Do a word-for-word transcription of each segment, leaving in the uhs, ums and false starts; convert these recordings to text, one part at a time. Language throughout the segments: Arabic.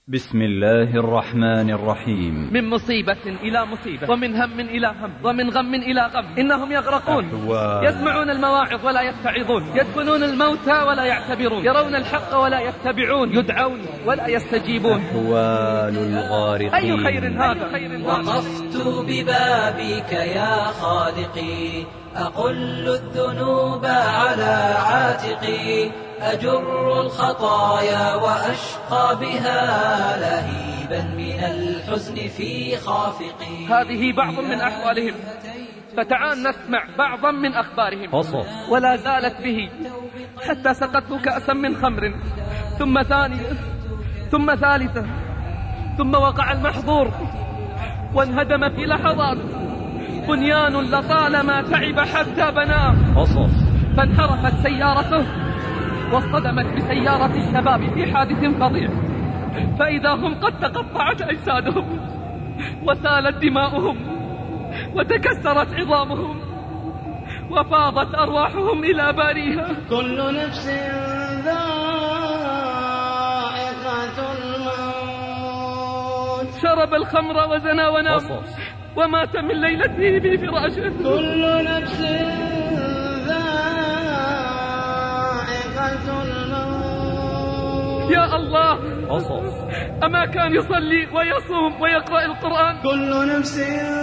بسم الله الرحمن الرحيم. من مصيبة إلى مصيبة، ومن هم إلى هم، ومن غم إلى غم، إنهم يغرقون. أحوال. يسمعون المواعظ ولا يتعظون، يدفنون الموتى ولا يعتبرون، يرون الحق ولا يتبعون، يدعون ولا يستجيبون. أحوال الغارقين. أي خير هذا؟ وقفت ببابك يا خالقي، أقل الذنوب على عاتقي، أجر الخطايا وأشقى بها لهيبا من الحزن في خافقي. هذه بعض من أحوالهم، فتعال نسمع بعضا من أخبارهم. قصص. ولا زالت به حتى سقطت كأسا من خمر، ثم ثانية، ثم ثالثة، ثم وقع المحظور وانهدم في لحظات بنيان لطالما تعب حتى بناه. قصص. فانحرفت سيارته واصطدمت بسيارة الشباب في حادث فظيع، فإذا هم قد تقطعت أجسادهم وسالت دماؤهم وتكسرت عظامهم وفاضت أرواحهم إلى باريها. كل نفس ذائقة الموت. شرب الخمر وزنى ونام قصص. ومات من ليلته في فراشه. كل نفس ذائقة الموت. يا الله، قصص. أما كان يصلي ويصوم ويقرأ القرآن؟ كل نفس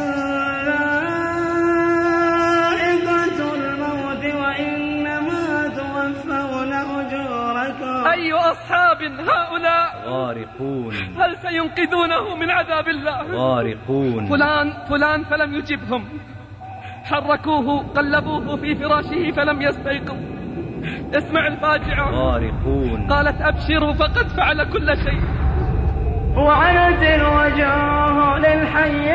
ذائقة الموت وإنما توفون أجوركم. أي أصحاب هؤلاء؟ غارقون. هل سينقذونه من عذاب الله؟ غارقون. فلان فلان فلم يجبهم، حركوه قلبوه في فراشه فلم يستيقظ. اسمع الفاجعة. غارقون. قالت أبشروا فقد فعل كل شيء. وعنت الوجوه للحي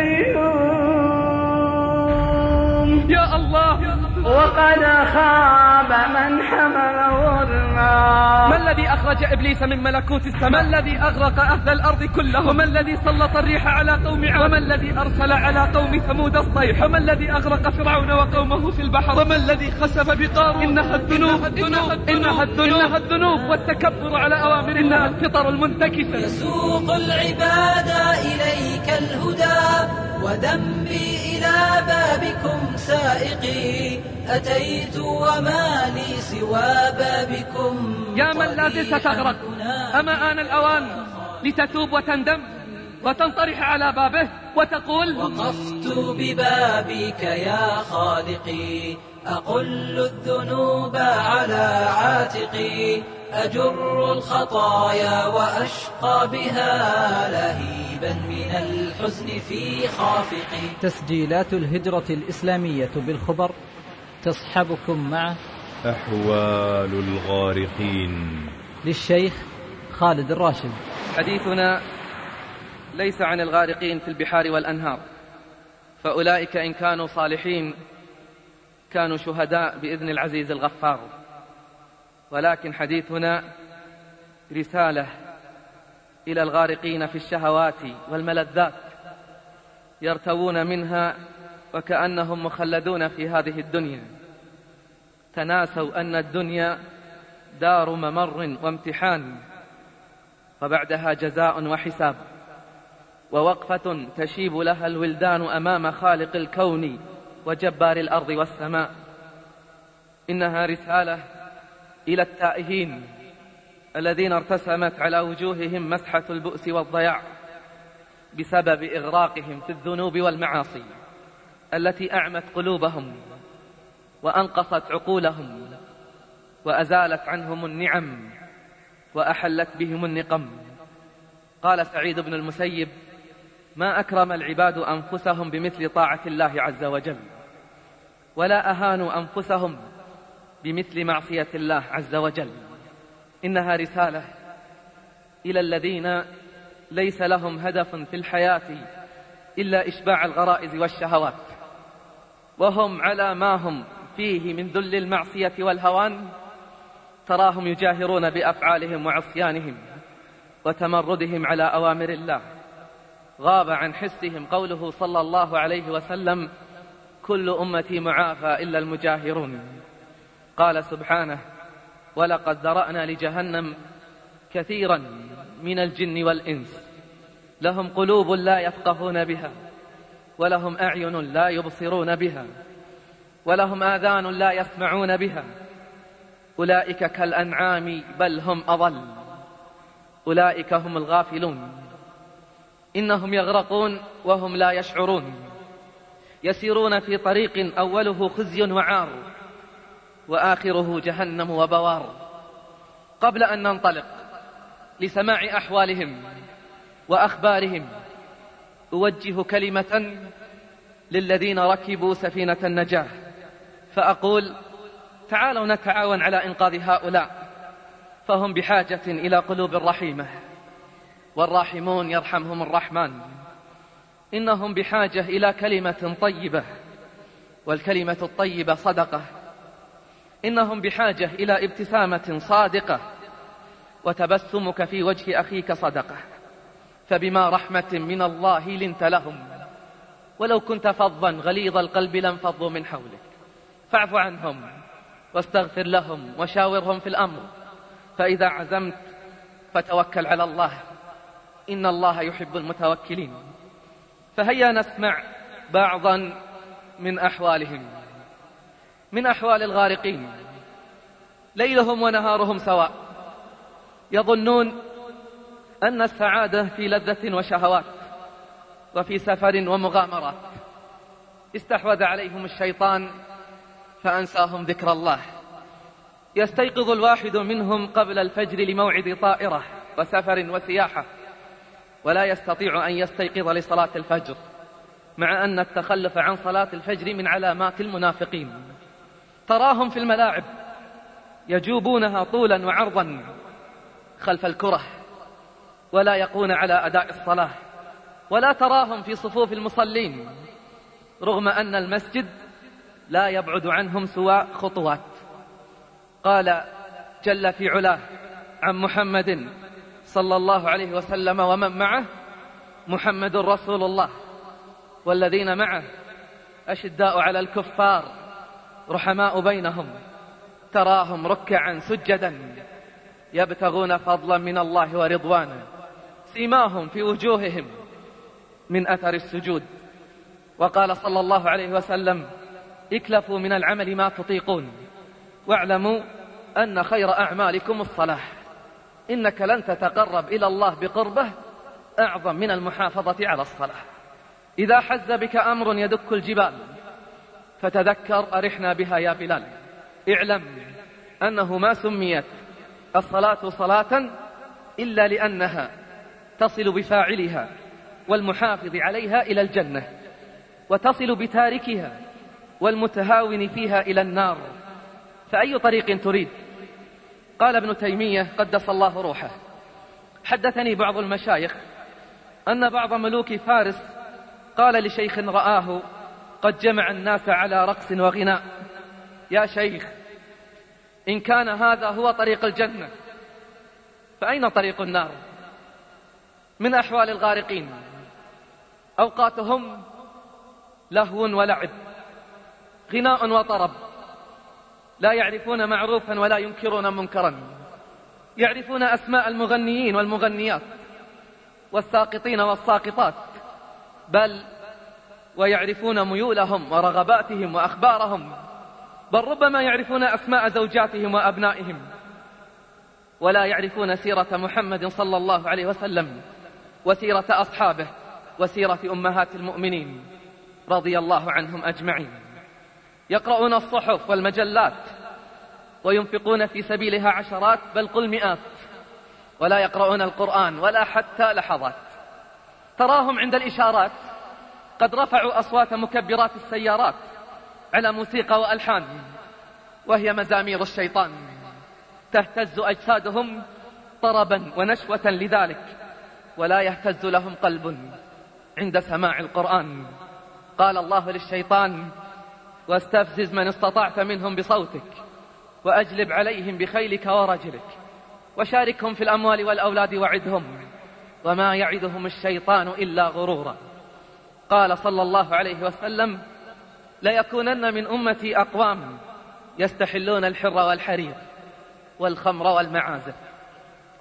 القيوم. يا الله، وقد خاب من حمل ظلما. ما الذي أخرج إبليس من ملكوت السماء؟ ما الذي أغرق أهل الأرض كلهم؟ وما الذي سلط الريح على قوم عاد؟ وما الذي أرسل على قوم ثمود الصيح؟ وما الذي أغرق فرعون وقومه في البحر؟ وما الذي خسف بقارون؟ إنها الذنوب، إنها الذنوب، إنها الذنوب والتكبر على أوامر، إنها الفطر المنتكسة. يسوق العباد إليك الهدى وذنبي إلى بابكم سائقي، أتيت وما لي سوى بابكم. يا من لا زلت تغرق، أما آن الأوان لتتوب وتندم وتنطرح على بابه وتقول: وقفت ببابك يا خالقي، أقل الذنوب على عاتقي، أجر الخطايا وأشقى بها لهيبا من الحزن في خافقي. تسجيلات الهجرة الإسلامية بالخبر تصحبكم مع أحوال الغارقين للشيخ خالد الراشد. حديثنا ليس عن الغارقين في البحار والأنهار، فأولئك إن كانوا صالحين كانوا شهداء بإذن العزيز الغفار، ولكن حديثنا رسالة إلى الغارقين في الشهوات والملذات، يرتوون منها وكأنهم مخلدون في هذه الدنيا، تناسوا أن الدنيا دار ممر وامتحان، وبعدها جزاء وحساب، ووقفة تشيب لها الولدان أمام خالق الكون وجبار الأرض والسماء. إنها رسالة إلى التائهين الذين ارتسمت على وجوههم مسحة البؤس والضياع بسبب إغراقهم في الذنوب والمعاصي التي أعمت قلوبهم وأنقصت عقولهم وأزالت عنهم النعم وأحلت بهم النقم. قال سعيد بن المسيب: ما أكرم العباد أنفسهم بمثل طاعة الله عز وجل، ولا أهانوا أنفسهم بمثل معصية الله عز وجل. إنها رسالة إلى الذين ليس لهم هدف في الحياة إلا إشباع الغرائز والشهوات، وهم على ما هم فيه من ذل المعصية والهوان، تراهم يجاهرون بأفعالهم وعصيانهم وتمردهم على أوامر الله. غاب عن حسهم قوله صلى الله عليه وسلم: كل أمتي معافى إلا المجاهرون. قال سبحانه: ولقد ذرأنا لجهنم كثيرا من الجن والإنس لهم قلوب لا يفقهون بها، ولهم أعين لا يبصرون بها، ولهم آذان لا يسمعون بها، أولئك كالأنعام بل هم أضل، أولئك هم الغافلون، إنهم يغرقون وهم لا يشعرون، يسيرون في طريق أوله خزي وعار وآخره جهنم وبوار. قبل أن ننطلق لسماع أحوالهم وأخبارهم أوجه كلمة للذين ركبوا سفينة النجاة، فأقول: تعالوا نتعاون على إنقاذ هؤلاء، فهم بحاجة إلى قلوب رحيمة، والراحمون يرحمهم الرحمن. إنهم بحاجة إلى كلمة طيبة، والكلمة الطيبة صدقة. إنهم بحاجة إلى ابتسامة صادقة، وتبسمك في وجه أخيك صدقة. فبما رحمة من الله لنت لهم، ولو كنت فظا غليظ القلب لانفضوا من حولك، فاعف عنهم واستغفر لهم وشاورهم في الأمر، فإذا عزمت فتوكل على الله، إن الله يحب المتوكلين. فهيا نسمع بعضا من أحوالهم. من أحوال الغارقين: ليلهم ونهارهم سواء، يظنون أن السعادة في لذة وشهوات، وفي سفر ومغامرات. استحوذ عليهم الشيطان فأنساهم ذكر الله. يستيقظ الواحد منهم قبل الفجر لموعد طائرة وسفر وسياحة، ولا يستطيع أن يستيقظ لصلاة الفجر، مع أن التخلف عن صلاة الفجر من علامات المنافقين. تراهم في الملاعب يجوبونها طولا وعرضا خلف الكرة، ولا يقون على أداء الصلاة، ولا تراهم في صفوف المصلين، رغم أن المسجد لا يبعد عنهم سوى خطوات. قال جل في علاه عن محمد صلى الله عليه وسلم ومن معه: محمد رسول الله والذين معه أشداء على الكفار رحماء بينهم، تراهم ركعا سجدا يبتغون فضلا من الله ورضوانا، سيماهم في وجوههم من أثر السجود. وقال صلى الله عليه وسلم: اكلفوا من العمل ما تطيقون، واعلموا أن خير أعمالكم الصلاة، إنك لن تتقرب إلى الله بقربه أعظم من المحافظة على الصلاة. إذا حز بك أمر يدك الجبال فتذكر أرحنا بها يا بلال، اعلم أنه ما سميت الصلاة صلاة إلا لأنها تصل بفاعلها والمحافظ عليها إلى الجنة، وتصل بتاركها والمتهاون فيها إلى النار، فأي طريق تريد؟ قال ابن تيمية قدس الله روحه: حدثني بعض المشايخ أن بعض ملوك فارس قال لشيخ رآه قد جمع الناس على رقص وغناء: يا شيخ، إن كان هذا هو طريق الجنة فأين طريق النار؟ من أحوال الغارقين: أوقاتهم لهو ولعب، غناء وطرب، لا يعرفون معروفا ولا ينكرون منكرا، يعرفون أسماء المغنيين والمغنيات والساقطين والساقطات، بل ويعرفون ميولهم ورغباتهم وأخبارهم، بل ربما يعرفون أسماء زوجاتهم وأبنائهم، ولا يعرفون سيرة محمد صلى الله عليه وسلم وسيرة أصحابه وسيرة أمهات المؤمنين رضي الله عنهم أجمعين. يقرؤون الصحف والمجلات وينفقون في سبيلها عشرات بل قل مئات، ولا يقرؤون القرآن ولا حتى لحظات. تراهم عند الإشارات قد رفعوا أصوات مكبرات السيارات على موسيقى وألحان، وهي مزامير الشيطان، تهتز أجسادهم طربا ونشوة لذلك، ولا يهتز لهم قلب عند سماع القرآن. قال الله للشيطان: واستفزز من استطعت منهم بصوتك وأجلب عليهم بخيلك ورجلك وشاركهم في الأموال والأولاد وعدهم وما يعدهم الشيطان إلا غرورا. قال صلى الله عليه وسلم: ليكونن من أمتي أقوام يستحلون الحر والحرير والخمر والمعازف.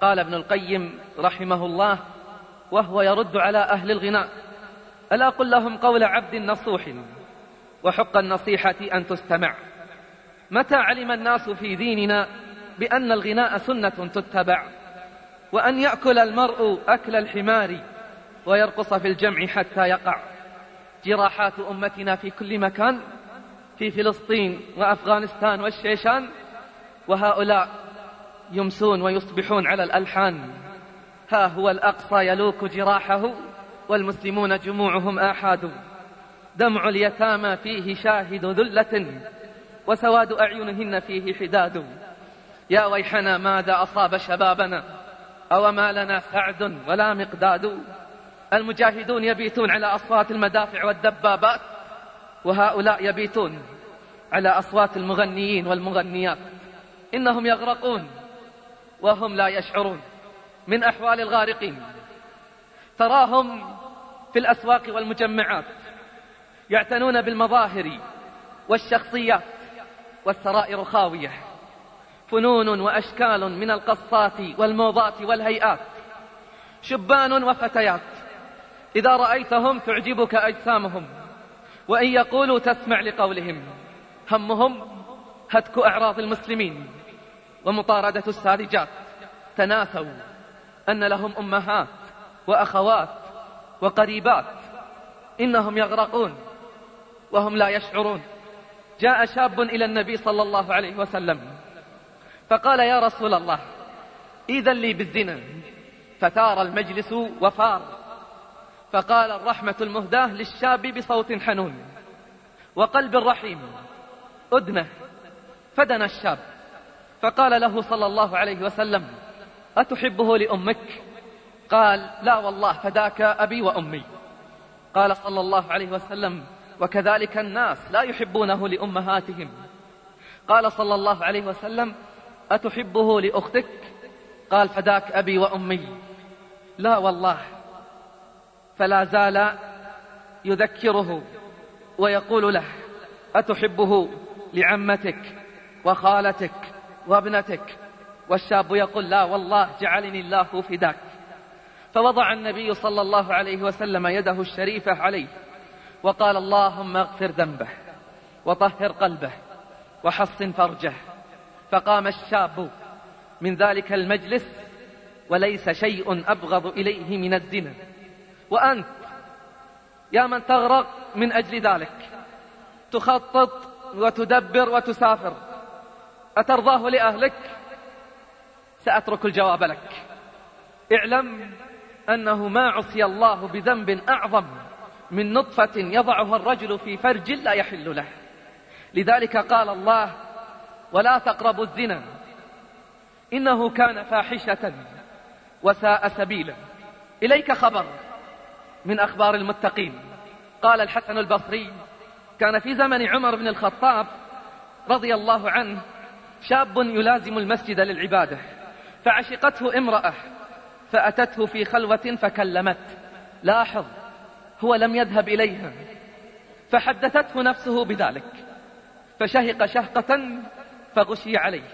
قال ابن القيم رحمه الله وهو يرد على أهل الغناء: ألا قل لهم قول عبد نصوح وحق النصيحة أن تستمع. متى علم الناس في ديننا بأن الغناء سنة تتبع، وأن يأكل المرء أكل الحمار ويرقص في الجمع حتى يقع. جراحات أمتنا في كل مكان، في فلسطين وأفغانستان والشيشان، وهؤلاء يمسون ويصبحون على الألحان. ها هو الأقصى يلوك جراحه والمسلمون جموعهم آحاد. دمع اليتامى فيه شاهد ذلة وسواد أعينهن فيه حداد. يا ويحنا ماذا أصاب شبابنا أو ما لنا سعد ولا مقداد. المجاهدون يبيتون على أصوات المدافع والدبابات، وهؤلاء يبيتون على أصوات المغنيين والمغنيات. إنهم يغرقون وهم لا يشعرون. من أحوال الغارقين تراهم في الأسواق والمجمعات يعتنون بالمظاهر والشخصيات والسرائر خاوية. فنون وأشكال من القصات والموضات والهيئات، شبان وفتيات، إذا رأيتهم تعجبك أجسامهم، وإن يقولوا تسمع لقولهم. همهم هتك أعراض المسلمين ومطاردة الساذجات. تناسوا أن لهم أمهات وأخوات وقريبات. إنهم يغرقون وهم لا يشعرون. جاء شاب إلى النبي صلى الله عليه وسلم فقال: يا رسول الله، إذن لي بالزنا. فتار المجلس وفار. فقال الرحمة المهداة للشاب بصوت حنون وقلب رحيم: أدنه. فدنا الشاب فقال له صلى الله عليه وسلم: أتحبه لأمك؟ قال: لا والله، فداك أبي وأمي. قال صلى الله عليه وسلم: وكذلك الناس لا يحبونه لأمهاتهم. قال صلى الله عليه وسلم: أتحبه لأختك؟ قال: فداك أبي وأمي. لا والله. فلا زال يذكره ويقول له: أتحبه لعمتك وخالتك وابنتك؟ والشاب يقول: لا والله، جعلني الله فداك. فوضع النبي صلى الله عليه وسلم يده الشريفة عليه وقال: اللهم اغفر ذنبه وطهر قلبه وحصن فرجه. فقام الشاب من ذلك المجلس وليس شيء أبغض إليه من الزنا. وأنت يا من تغرق من أجل ذلك، تخطط وتدبر وتسافر، أترضاه لأهلك؟ سأترك الجواب لك. اعلم أنه ما عصي الله بذنب أعظم من نطفة يضعها الرجل في فرج لا يحل له. لذلك قال الله: ولا تقربوا الزنا إنه كان فاحشة وساء سبيلا. إليك خبر من أخبار المتقين. قال الحسن البصري: كان في زمن عمر بن الخطاب رضي الله عنه شاب يلازم المسجد للعبادة، فعشقته امرأة فأتته في خلوة فكلمت. لاحظ، هو لم يذهب إليها، فحدثته نفسه بذلك، فشهق شهقة فغشي عليه،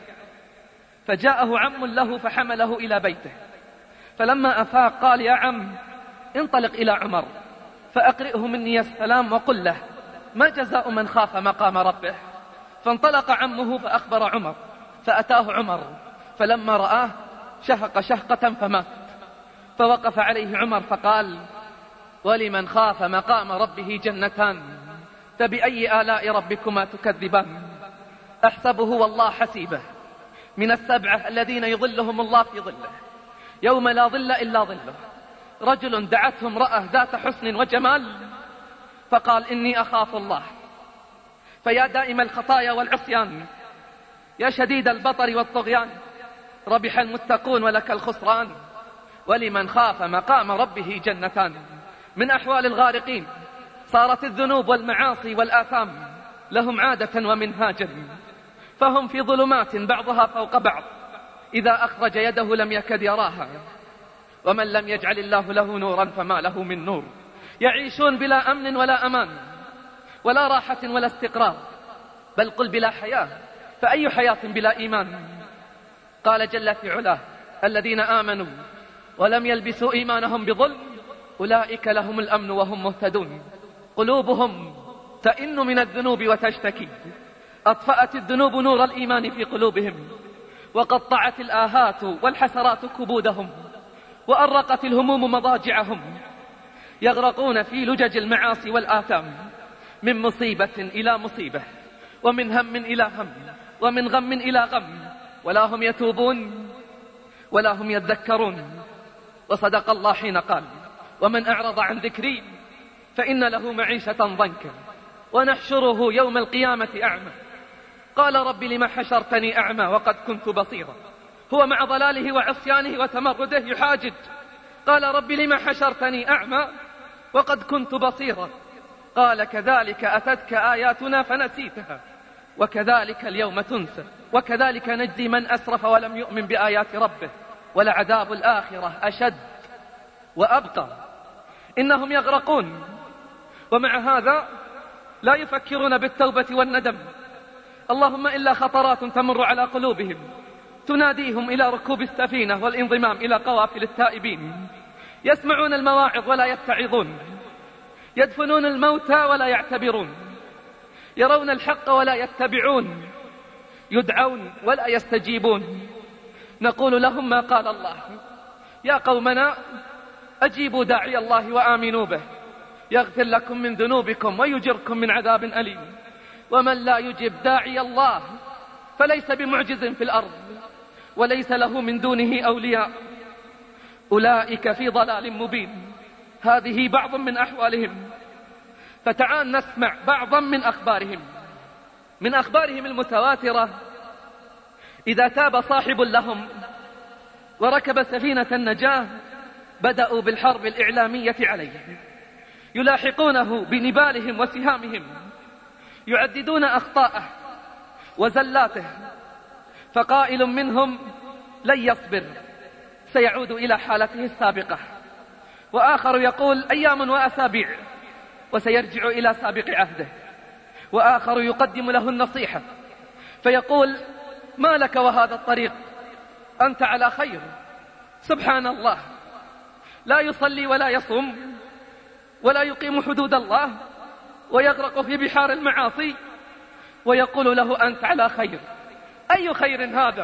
فجاءه عم له فحمله إلى بيته. فلما أفاق قال: يا عم، انطلق إلى عمر فأقرئه مني السلام وقل له: ما جزاء من خاف مقام ربه؟ فانطلق عمه فأخبر عمر، فأتاه عمر، فلما رآه شهق شهقة فمات. فوقف عليه عمر فقال: ولمن خاف مقام ربه جنتان، فبأي آلاء ربكما تكذبان؟ أحسبه والله حسيبه من السبعة الذين يظلهم الله في ظله يوم لا ظل إلا ظله. رجل دعته امرأة ذات حسن وجمال فقال: إني أخاف الله. فيا دائم الخطايا والعصيان، يا شديد البطر والطغيان، ربح المتقون ولك الخسران. ولمن خاف مقام ربه جنتان. من أحوال الغارقين صارت الذنوب والمعاصي والآثام لهم عادة ومنهاجا، فهم في ظلمات بعضها فوق بعض، إذا أخرج يده لم يكد يراها. ومن لم يجعل الله له نورا فما له من نور. يعيشون بلا أمن ولا أمان ولا راحة ولا استقرار، بل قل بلا حياة، فأي حياة بلا إيمان؟ قال جل في علاه: الذين آمنوا ولم يلبسوا إيمانهم بظلم أولئك لهم الأمن وهم مهتدون. قلوبهم تئن من الذنوب وتشتكي، أطفأت الذنوب نور الإيمان في قلوبهم، وقطعت الآهات والحسرات كبودهم، وأرقت الهموم مضاجعهم، يغرقون في لجج المعاصي والآثام، من مصيبة إلى مصيبة، ومن هم إلى هم، ومن غم إلى غم، ولا هم يتوبون ولا هم يذكرون. وصدق الله حين قال: ومن أعرض عن ذكري فإن له معيشة ضنكا ونحشره يوم القيامة أعمى. قال: رب لم حشرتني أعمى وقد كنت بصيرا. هو مع ضلاله وعصيانه وتمرده يحاجد، قال: رب لم حشرتني أعمى وقد كنت بصيرا. قال: كذلك أتتك آياتنا فنسيتها وكذلك اليوم تنسى. وكذلك نجزي من أسرف ولم يؤمن بآيات ربه، ولعذاب الآخرة أشد وأبقى. إنهم يغرقون، ومع هذا لا يفكرون بالتوبة والندم، اللهم إلا خطرات تمر على قلوبهم تناديهم إلى ركوب السفينة والانضمام إلى قوافل التائبين. يسمعون المواعظ ولا يتعظون، يدفنون الموتى ولا يعتبرون، يرون الحق ولا يتبعون، يدعون ولا يستجيبون. نقول لهم ما قال الله: يا قومنا أجيبوا داعي الله وآمنوا به يغفر لكم من ذنوبكم ويجركم من عذاب أليم. ومن لا يجب داعي الله فليس بمعجز في الأرض وليس له من دونه أولياء، أولئك في ضلال مبين. هذه بعض من أحوالهم، فتعال نسمع بعضا من أخبارهم. من أخبارهم المتواترة: إذا تاب صاحب لهم وركب سفينة النجاة بدأوا بالحرب الإعلامية عليه، يلاحقونه بنبالهم وسهامهم، يعددون أخطاءه وزلاته، فقائل منهم لن يصبر سيعود إلى حالته السابقة، وآخر يقول أيام وأسابيع وسيرجع إلى سابق عهده، وآخر يقدم له النصيحة فيقول ما لك وهذا الطريق، أنت على خير. سبحان الله، لا يصلي ولا يصوم ولا يقيم حدود الله ويغرق في بحار المعاصي، ويقول له أنت على خير. أي خير هذا؟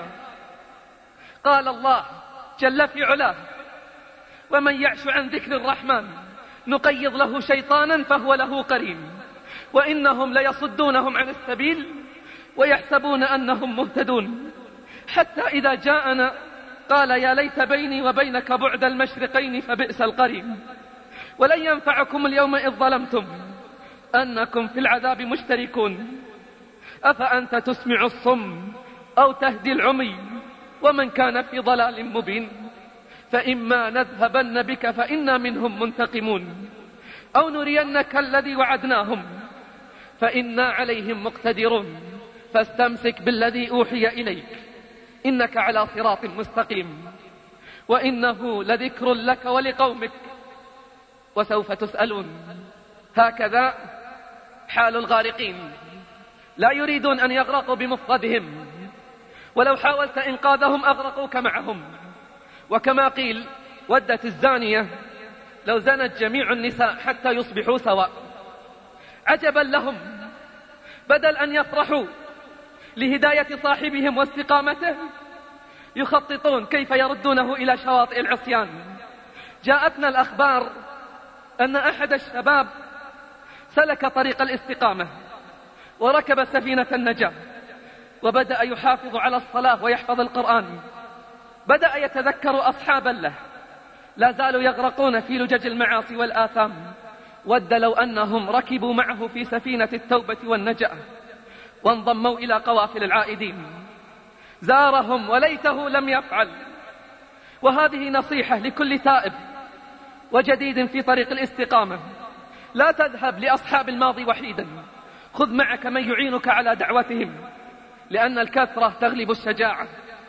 قال الله جل في علاه: ومن يعش عن ذكر الرحمن نقيض له شيطانا فهو له قرين وإنهم ليصدونهم عن السبيل ويحسبون أنهم مهتدون، حتى إذا جاءنا قال يا ليت بيني وبينك بعد المشرقين فبئس القرين. ولن ينفعكم اليوم إذ ظلمتم أنكم في العذاب مشتركون، أفأنت تسمع الصم أو تهدي العمي ومن كان في ضلال مبين. فإما نذهبن بك فإنا منهم منتقمون أو نرينك الذي وعدناهم فإنا عليهم مقتدرون فاستمسك بالذي أوحي إليك إنك على صراط مستقيم وإنه لذكر لك ولقومك وسوف تسألون. هكذا حال الغارقين، لا يريدون أن يغرقوا بمفردهم، ولو حاولت إنقاذهم أغرقوك معهم. وكما قيل ودت الزانية لو زنت جميع النساء حتى يصبحوا سواء. عجبا لهم، بدل أن يفرحوا لهداية صاحبهم واستقامته يخططون كيف يردونه إلى شواطئ العصيان. جاءتنا الأخبار أن أحد الشباب سلك طريق الاستقامة وركب سفينة النجاة وبدأ يحافظ على الصلاة ويحفظ القرآن، بدأ يتذكر أصحابا له لا زالوا يغرقون في لجج المعاصي والآثام. ود لو أنهم ركبوا معه في سفينة التوبة والنجاة وانضموا إلى قوافل العائدين. زارهم وليته لم يفعل. وهذه نصيحة لكل تائب وجديد في طريق الاستقامة: لا تذهب لأصحاب الماضي وحيدا، خذ معك من يعينك على دعوتهم، لأن الكثرة تغلب الشجاعة.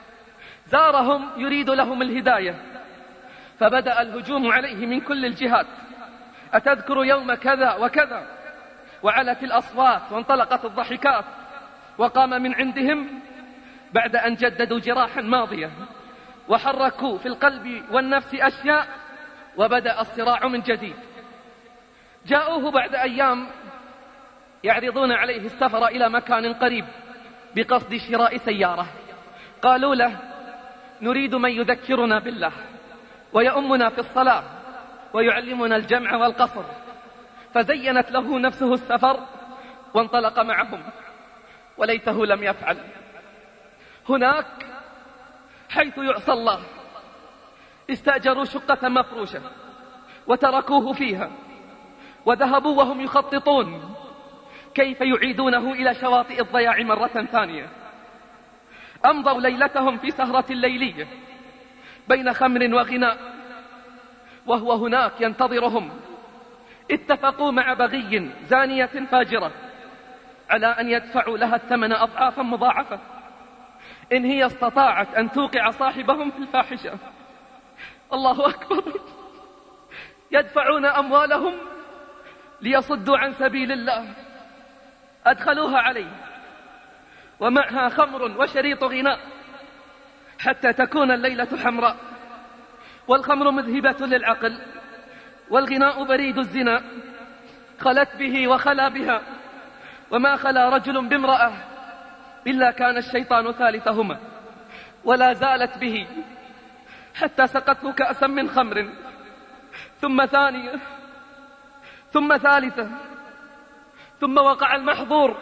زارهم يريد لهم الهداية، فبدأ الهجوم عليه من كل الجهات: أتذكر يوم كذا وكذا؟ وعلت الأصوات وانطلقت الضحكات. وقام من عندهم بعد أن جددوا جراحا ماضية وحركوا في القلب والنفس أشياء، وبدأ الصراع من جديد. جاءوه بعد أيام يعرضون عليه السفر إلى مكان قريب بقصد شراء سيارة. قالوا له: نريد من يذكرنا بالله ويؤمنا في الصلاة ويعلمنا الجمع والقصر. فزينت له نفسه السفر وانطلق معهم، وليته لم يفعل. هناك حيث يعصى الله استأجروا شقة مفروشة وتركوه فيها، وذهبوا وهم يخططون كيف يعيدونه إلى شواطئ الضياع مرة ثانية. أمضوا ليلتهم في سهرة ليلية بين خمر وغناء، وهو هناك ينتظرهم. اتفقوا مع بغي زانية فاجرة على أن يدفعوا لها الثمن أضعافا مضاعفة إن هي استطاعت أن توقع صاحبهم في الفاحشة. الله أكبر! يدفعون أموالهم ليصدوا عن سبيل الله. أدخلوها عليه ومعها خمر وشريط غناء حتى تكون الليلة حمراء، والخمر مذهبة للعقل، والغناء بريد الزنا. خلت به وخلا بها، وما خلا رجل بامرأة إلا كان الشيطان ثالثهما، ولا زالت به حتى سقته كأسا من خمر، ثم ثانية، ثم ثالثة، ثم وقع المحظور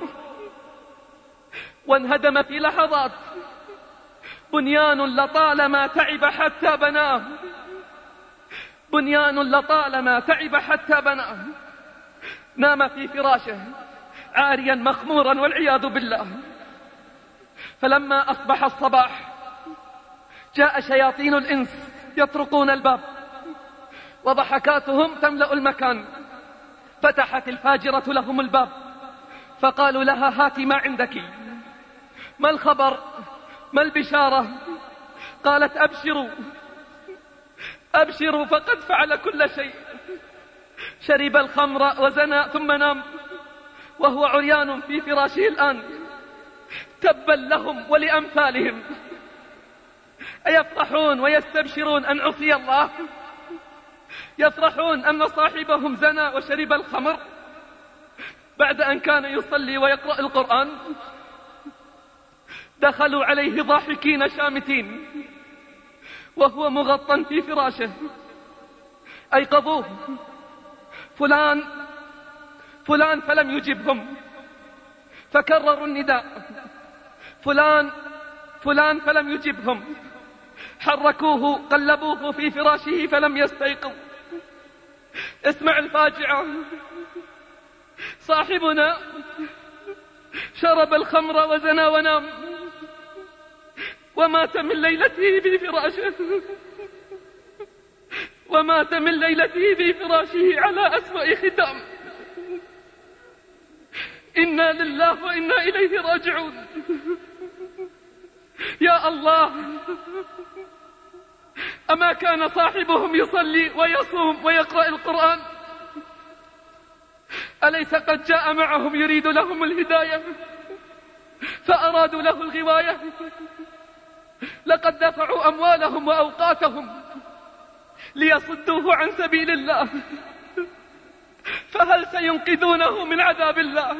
وانهدم في لحظات. بنيان لطالما تعب حتى بناه، بنيان لطالما تعب حتى بناه. نام في فراشه عاريا مخمورا والعياذ بالله. فلما أصبح الصباح جاء شياطين الإنس يطرقون الباب، وضحكاتهم تملأ المكان. فتحت الفاجرة لهم الباب فقالوا لها: هاتي ما عندك، ما الخبر، ما البشارة؟ قالت: أبشروا أبشروا فقد فعل كل شيء. شرب الخمر وزنى ثم نام وهو عريان في فراشه الآن. تبا لهم ولأمثالهم، أيفرحون ويستبشرون أن عصي الله؟ يفرحون أن صاحبهم زنى وشرب الخمر بعد أن كان يصلي ويقرأ القرآن؟ دخلوا عليه ضاحكين شامتين وهو مغطى في فراشه. أيقظوه: فلان فلان، فلم يجبهم. فكرروا النداء: فلان فلان، فلم يجبهم. حركوه قلبوه في فراشه فلم يستيقظ. اسمع الفاجعة: صاحبنا شرب الخمر وزنى ونام ومات من ليلته في فراشه، ومات من ليلته في فراشه على أسوأ ختام. إنا لله وإنا إليه راجعون. يا الله، أما كان صاحبهم يصلي ويصوم ويقرأ القرآن؟ أليس قد جاء معهم يريد لهم الهداية فأرادوا له الغواية؟ لقد دفعوا أموالهم وأوقاتهم ليصدوه عن سبيل الله، فهل سينقذونه من عذاب الله؟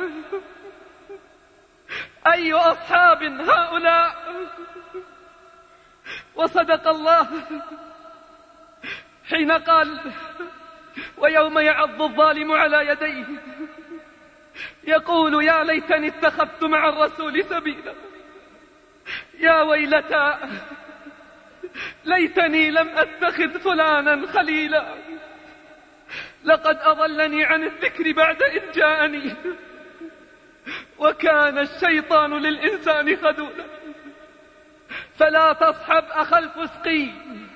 أي أصحاب هؤلاء؟ وصدق الله حين قال: ويوم يعض الظالم على يديه يقول يا ليتني اتخذت مع الرسول سبيلا، يا ويلتى ليتني لم أتخذ فلانا خليلا، لقد أضلني عن الذكر بعد إذ جاءني، وكان الشيطان للإنسان خذولا. فلا تصحب أخا الفسقي،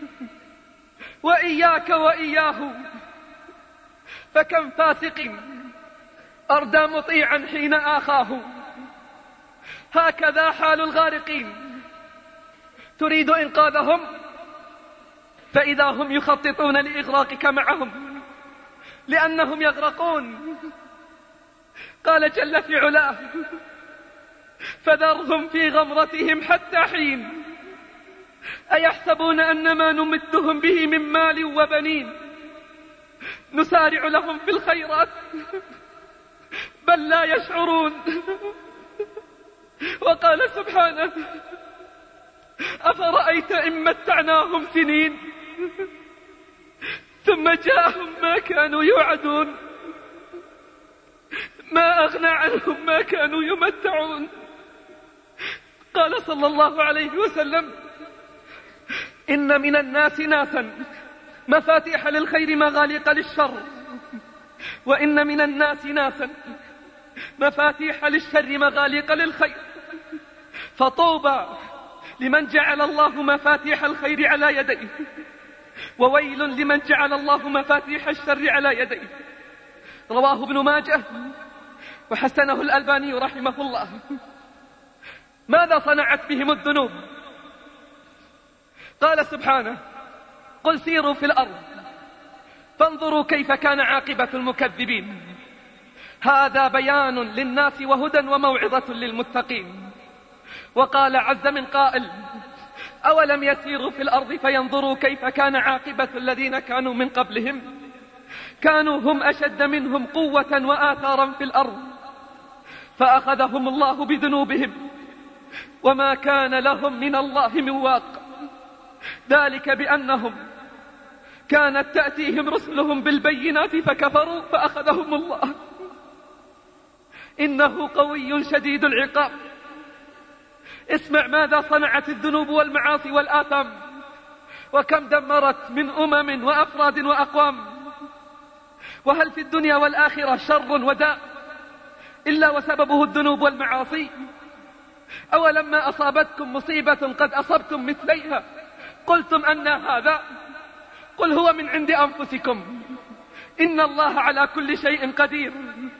وإياك وإياه، فكم فاسق أردى مطيعا حين آخاه. هكذا حال الغارقين. تريد إنقاذهم فإذا هم يخططون لإغراقك معهم لأنهم يغرقون. قال جل في علاه: فذرهم في غمرتهم حتى حين. أيحسبون أن ما نمدهم به من مال وبنين نسارع لهم في الخيرات بل لا يشعرون. وقال سبحانه أفرأيت إن متعناهم سنين ثم جاءهم ما كانوا يوعدون ما أغنى عنهم ما كانوا يمتعون. قال صلى الله عليه وسلم إن من الناس ناسا مفاتيح للخير مغاليق للشر، وإن من الناس ناسا مفاتيح للشر مغاليق للخير، فطوبى لمن جعل الله مفاتيح الخير على يديه، وويل لمن جعل الله مفاتيح الشر على يديه. رواه ابن ماجه وحسنه الألباني رحمه الله. ماذا صنعت بهم الذنوب؟ قال سبحانه قل سيروا في الأرض فانظروا كيف كان عاقبة المكذبين. هذا بيان للناس وهدى وموعظة للمتقين. وقال عز من قائل أولم يسيروا في الأرض فينظروا كيف كان عاقبة الذين كانوا من قبلهم كانوا هم أشد منهم قوة وآثارا في الأرض فأخذهم الله بذنوبهم وما كان لهم من الله من واق. ذلك بأنهم كانت تأتيهم رسلهم بالبينات فكفروا فأخذهم الله إنه قوي شديد العقاب. اسمع ماذا صنعت الذنوب والمعاصي والآثام وكم دمرت من أمم وأفراد وأقوام. وهل في الدنيا والآخرة شر وداء إلا وسببه الذنوب والمعاصي؟ أولما أصابتكم مصيبة قد أصبتم مثليها قلتم أن هذا قل هو من عند أنفسكم إن الله على كل شيء قدير.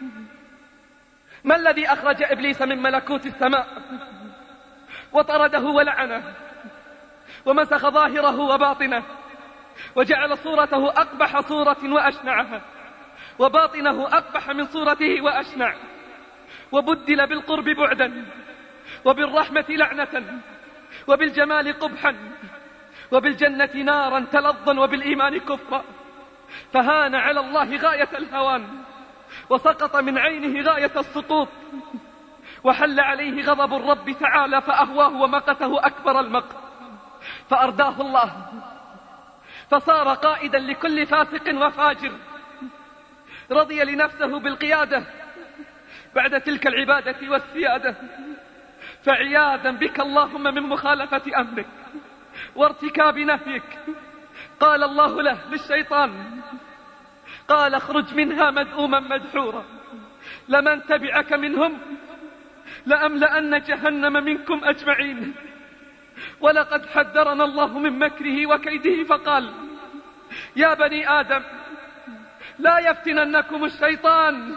ما الذي أخرج إبليس من ملكوت السماء وطرده ولعنه ومسخ ظاهره وباطنه وجعل صورته أقبح صورة وأشنعها وباطنه أقبح من صورته وأشنع، وبدل بالقرب بعدا وبالرحمة لعنة وبالجمال قبحا وبالجنة نارا تلظا وبالإيمان كفرا، فهان على الله غاية الهوان وسقط من عينه غاية السقوط، وحل عليه غضب الرب تعالى فأهواه ومقته أكبر المقت، فأرداه الله فصار قائدا لكل فاسق وفاجر، رضي لنفسه بالقيادة بعد تلك العبادة والسيادة. فعياذا بك اللهم من مخالفة أمرك وارتكاب نهيك. قال الله له للشيطان قال اخرج منها مذءوما مدحورا لمن تبعك منهم لأملأن جهنم منكم أجمعين. ولقد حذرنا الله من مكره وكيده فقال يا بني آدم لا يفتننكم الشيطان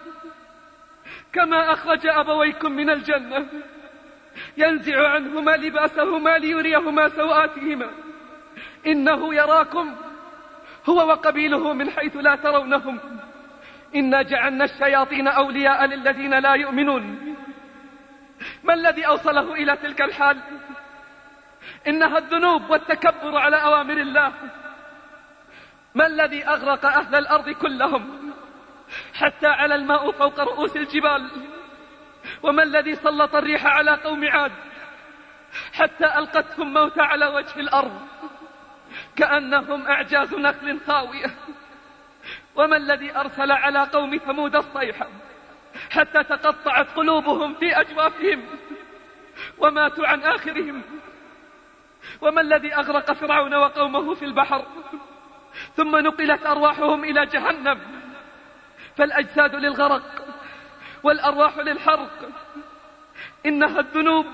كما أخرج أبويكم من الجنة ينزع عنهما لباسهما ليريهما سوآتهما إنه يراكم هو وقبيله من حيث لا ترونهم إنا جعلنا الشياطين أولياء للذين لا يؤمنون. ما الذي أوصله إلى تلك الحال؟ إنها الذنوب والتكبر على أوامر الله. ما الذي أغرق أهل الأرض كلهم حتى على الماء فوق رؤوس الجبال؟ وما الذي سلط الريح على قوم عاد حتى ألقتهم موتى على وجه الأرض كأنهم أعجاز نخل خاوية؟ وما الذي أرسل على قوم ثمود الصيحة حتى تقطعت قلوبهم في أجوافهم وماتوا عن آخرهم؟ وما الذي أغرق فرعون وقومه في البحر ثم نقلت أرواحهم إلى جهنم؟ فالأجساد للغرق والأرواح للحرق. إنها الذنوب.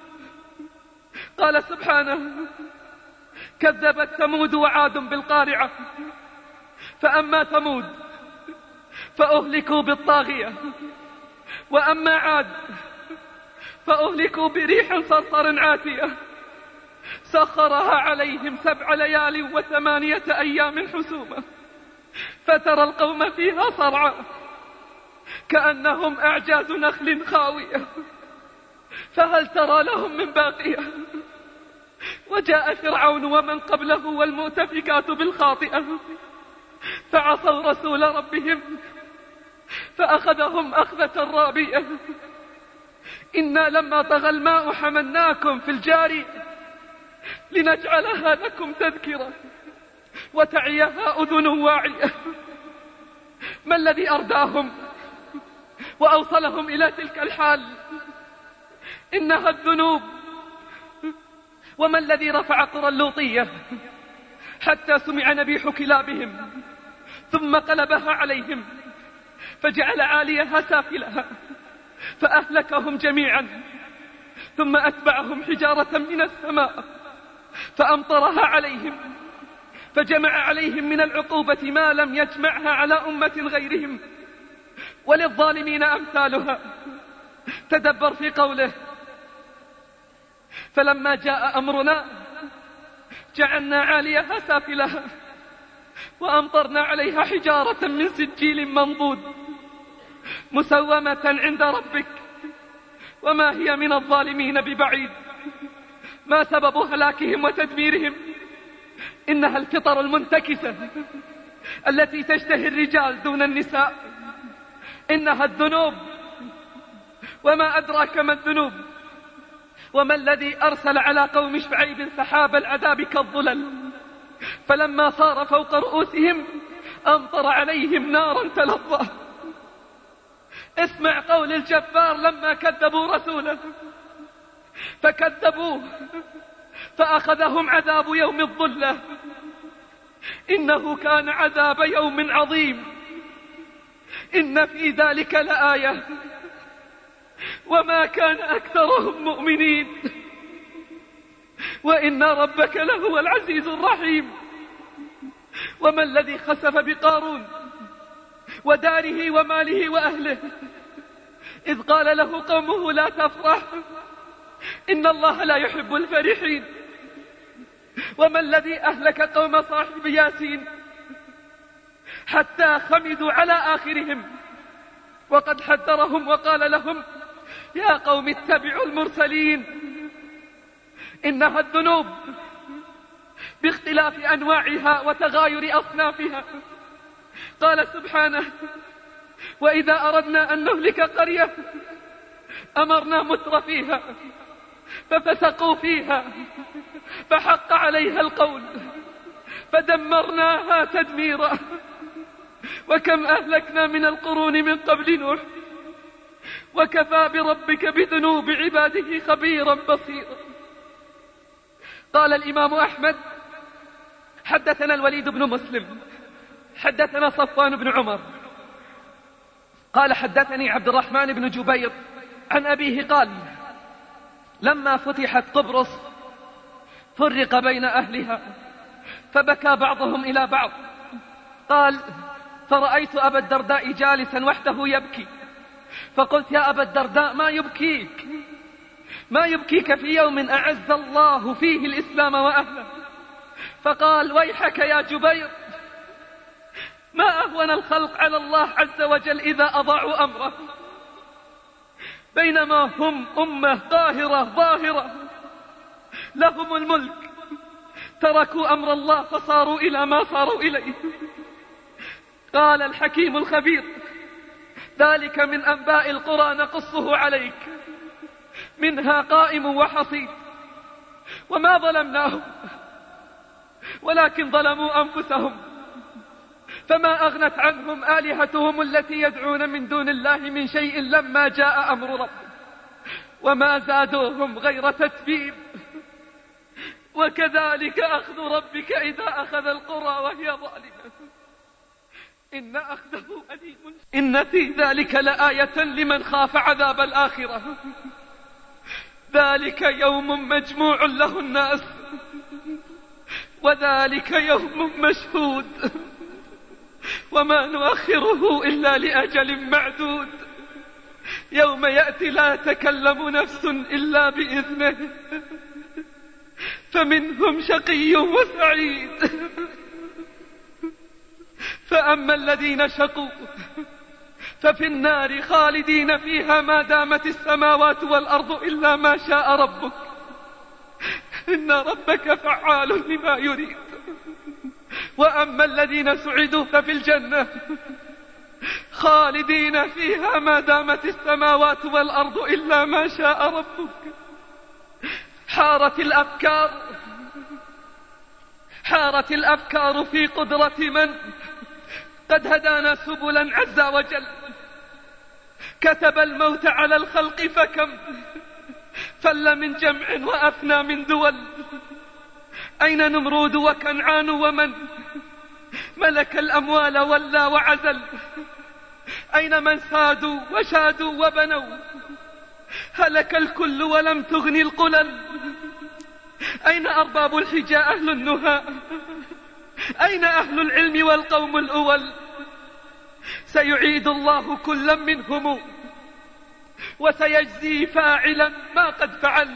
قال سبحانه كذبت ثمود وعاد بالقارعة فأما ثمود فأهلكوا بالطاغية وأما عاد فأهلكوا بريح صرصر عاتية سخرها عليهم سبع ليال وثمانية أيام حسوما فترى القوم فيها صرعى كأنهم أعجاز نخل خاوية فهل ترى لهم من باقية؟ وجاء فرعون ومن قبله والمؤتفكات بالخاطئة فعصوا رسول ربهم فأخذهم أخذة رابية. إنا لما طغى الماء حملناكم في الجاري لنجعلها لكم تذكرة وتعيها أذن واعية. ما الذي أرداهم وأوصلهم إلى تلك الحال؟ إنها الذنوب. وما الذي رفع قرى اللوطية حتى سمع نبيح كلابهم ثم قلبها عليهم فجعل عاليها سافلها فأهلكهم جميعا ثم أتبعهم حجارة من السماء فأمطرها عليهم فجمع عليهم من العقوبة ما لم يجمعها على أمة غيرهم. وللظالمين أمثالها. تدبر في قوله فلما جاء أمرنا جعلنا عاليها سافلها وأمطرنا عليها حجارة من سجيل منضود مسومة عند ربك وما هي من الظالمين ببعيد. ما سبب هلاكهم وتدميرهم؟ إنها الفطر المنتكسة التي تشتهي الرجال دون النساء. إنها الذنوب. وما أدراك ما الذنوب؟ وما الذي أرسل على قوم شعيب سحاب العذاب كالظلل فلما صار فوق رؤوسهم أمطر عليهم نارا تلظى. اسمع قول الجبار لما كذبوا رسوله فكذبوه فأخذهم عذاب يوم الظلة. إنه كان عذاب يوم عظيم. إن في ذلك لآية وما كان أكثرهم مؤمنين وإن ربك لهو العزيز الرحيم. وما الذي خسف بقارون وداره وماله وأهله إذ قال له قومه لا تفرح إن الله لا يحب الفرحين. وما الذي أهلك قوم صاحب ياسين حتى خمدوا على آخرهم وقد حذرهم وقال لهم يا قوم اتبعوا المرسلين. إنها الذنوب باختلاف أنواعها وتغاير أصنافها. قال سبحانه وإذا أردنا أن نهلك قرية أمرنا متر فيها ففسقوا فيها فحق عليها القول فدمرناها تدميرا. وكم أهلكنا من القرون من قبل نوح وكفى بربك بذنوب عباده خبيرا بصيرا. قال الإمام أحمد حدثنا الوليد بن مسلم حدثنا صفوان بن عمر قال حدثني عبد الرحمن بن جبير عن أبيه قال لما فتحت قبرص فرق بين أهلها فبكى بعضهم إلى بعض. قال فرأيت أبا الدرداء جالسا وحده يبكي فقلت يا أبا الدرداء ما يبكيك ما يبكيك في يوم أعز الله فيه الإسلام وأهله؟ فقال ويحك يا جبير ما أهون الخلق على الله عز وجل إذا أضاعوا أمره بينما هم أمة قاهرة ظاهرة لهم الملك تركوا أمر الله فصاروا إلى ما صاروا إليه. قال الحكيم الخبير ذلك من أنباء القرى نقصه عليك منها قائم وحصيد وما ظلمناهم ولكن ظلموا أنفسهم فما أغنت عنهم آلهتهم التي يدعون من دون الله من شيء لما جاء أمر ربهم وما زادوهم غير تتبيب وكذلك أخذ ربك إذا أخذ القرى وهي ظالمة إن أخذه أليم. إن في ذلك لآية لمن خاف عذاب الآخرة ذلك يوم مجموع له الناس وذلك يوم مشهود وما نؤخره إلا لأجل معدود يوم يأتي لا تكلم نفس إلا بإذنه فمنهم شقي وسعيد. فأما الذين شقوا ففي النار خالدين فيها ما دامت السماوات والأرض إلا ما شاء ربك إن ربك فعال لما يريد. وأما الذين سعدوا ففي الجنة خالدين فيها ما دامت السماوات والأرض إلا ما شاء ربك. حارت الأفكار حارت الأفكار في قدرة من قد هدانا سبلا عز وجل. كتب الموت على الخلق فكم فل من جمع وأفنى من دول. أين نمرود وكنعان ومن ملك الأموال ولا وعزل؟ أين من سادوا وشادوا وبنوا؟ هلك الكل ولم تغني القلل. أين أرباب الحجى أهل النهى؟ أين أهل العلم والقوم الأول؟ سيعيد الله كلا منهم وسيجزي فاعلا ما قد فعل.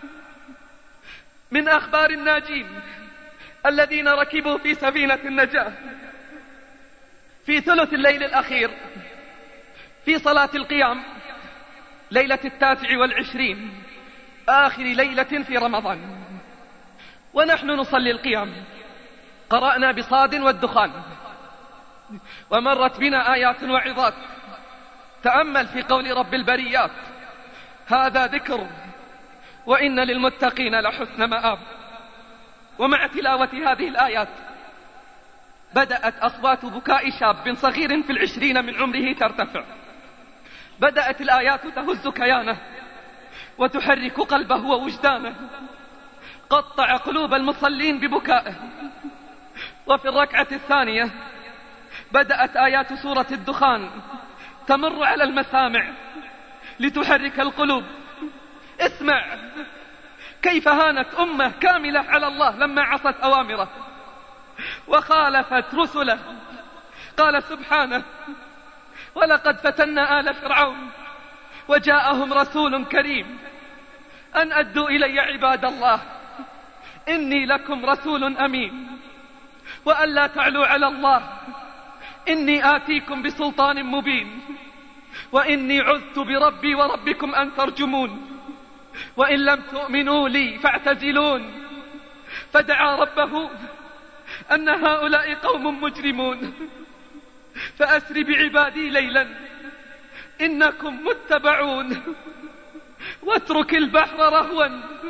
من أخبار الناجين الذين ركبوا في سفينة النجاة في ثلث الليل الأخير في صلاة القيام ليلة التاسع والعشرين آخر ليلة في رمضان، ونحن نصلي القيام قرأنا بصاد والدخان، ومرت بنا آيات وعظات. تأمل في قول رب البريات: هذا ذكر وإن للمتقين لحسن مآب. ومع تلاوة هذه الآيات بدأت أصوات بكاء شاب صغير في العشرين من عمره ترتفع. بدأت الآيات تهز كيانه وتحرك قلبه ووجدانه. قطع قلوب المصلين ببكائه. وفي الركعة الثانية بدأت آيات سورة الدخان تمر على المسامع لتحرك القلوب. اسمع كيف هانت أمة كاملة على الله لما عصت أوامره وخالفت رسله. قال سبحانه: ولقد فتنا آل فرعون وجاءهم رسول كريم أن أدوا إلي عباد الله إني لكم رسول أمين وأن لا تعلوا على الله إني آتيكم بسلطان مبين وإني عذت بربي وربكم أن ترجمون وإن لم تؤمنوا لي فاعتزلون. فدعا ربه أن هؤلاء قوم مجرمون فأسر بعبادي ليلا إنكم متبعون واترك البحر رهوا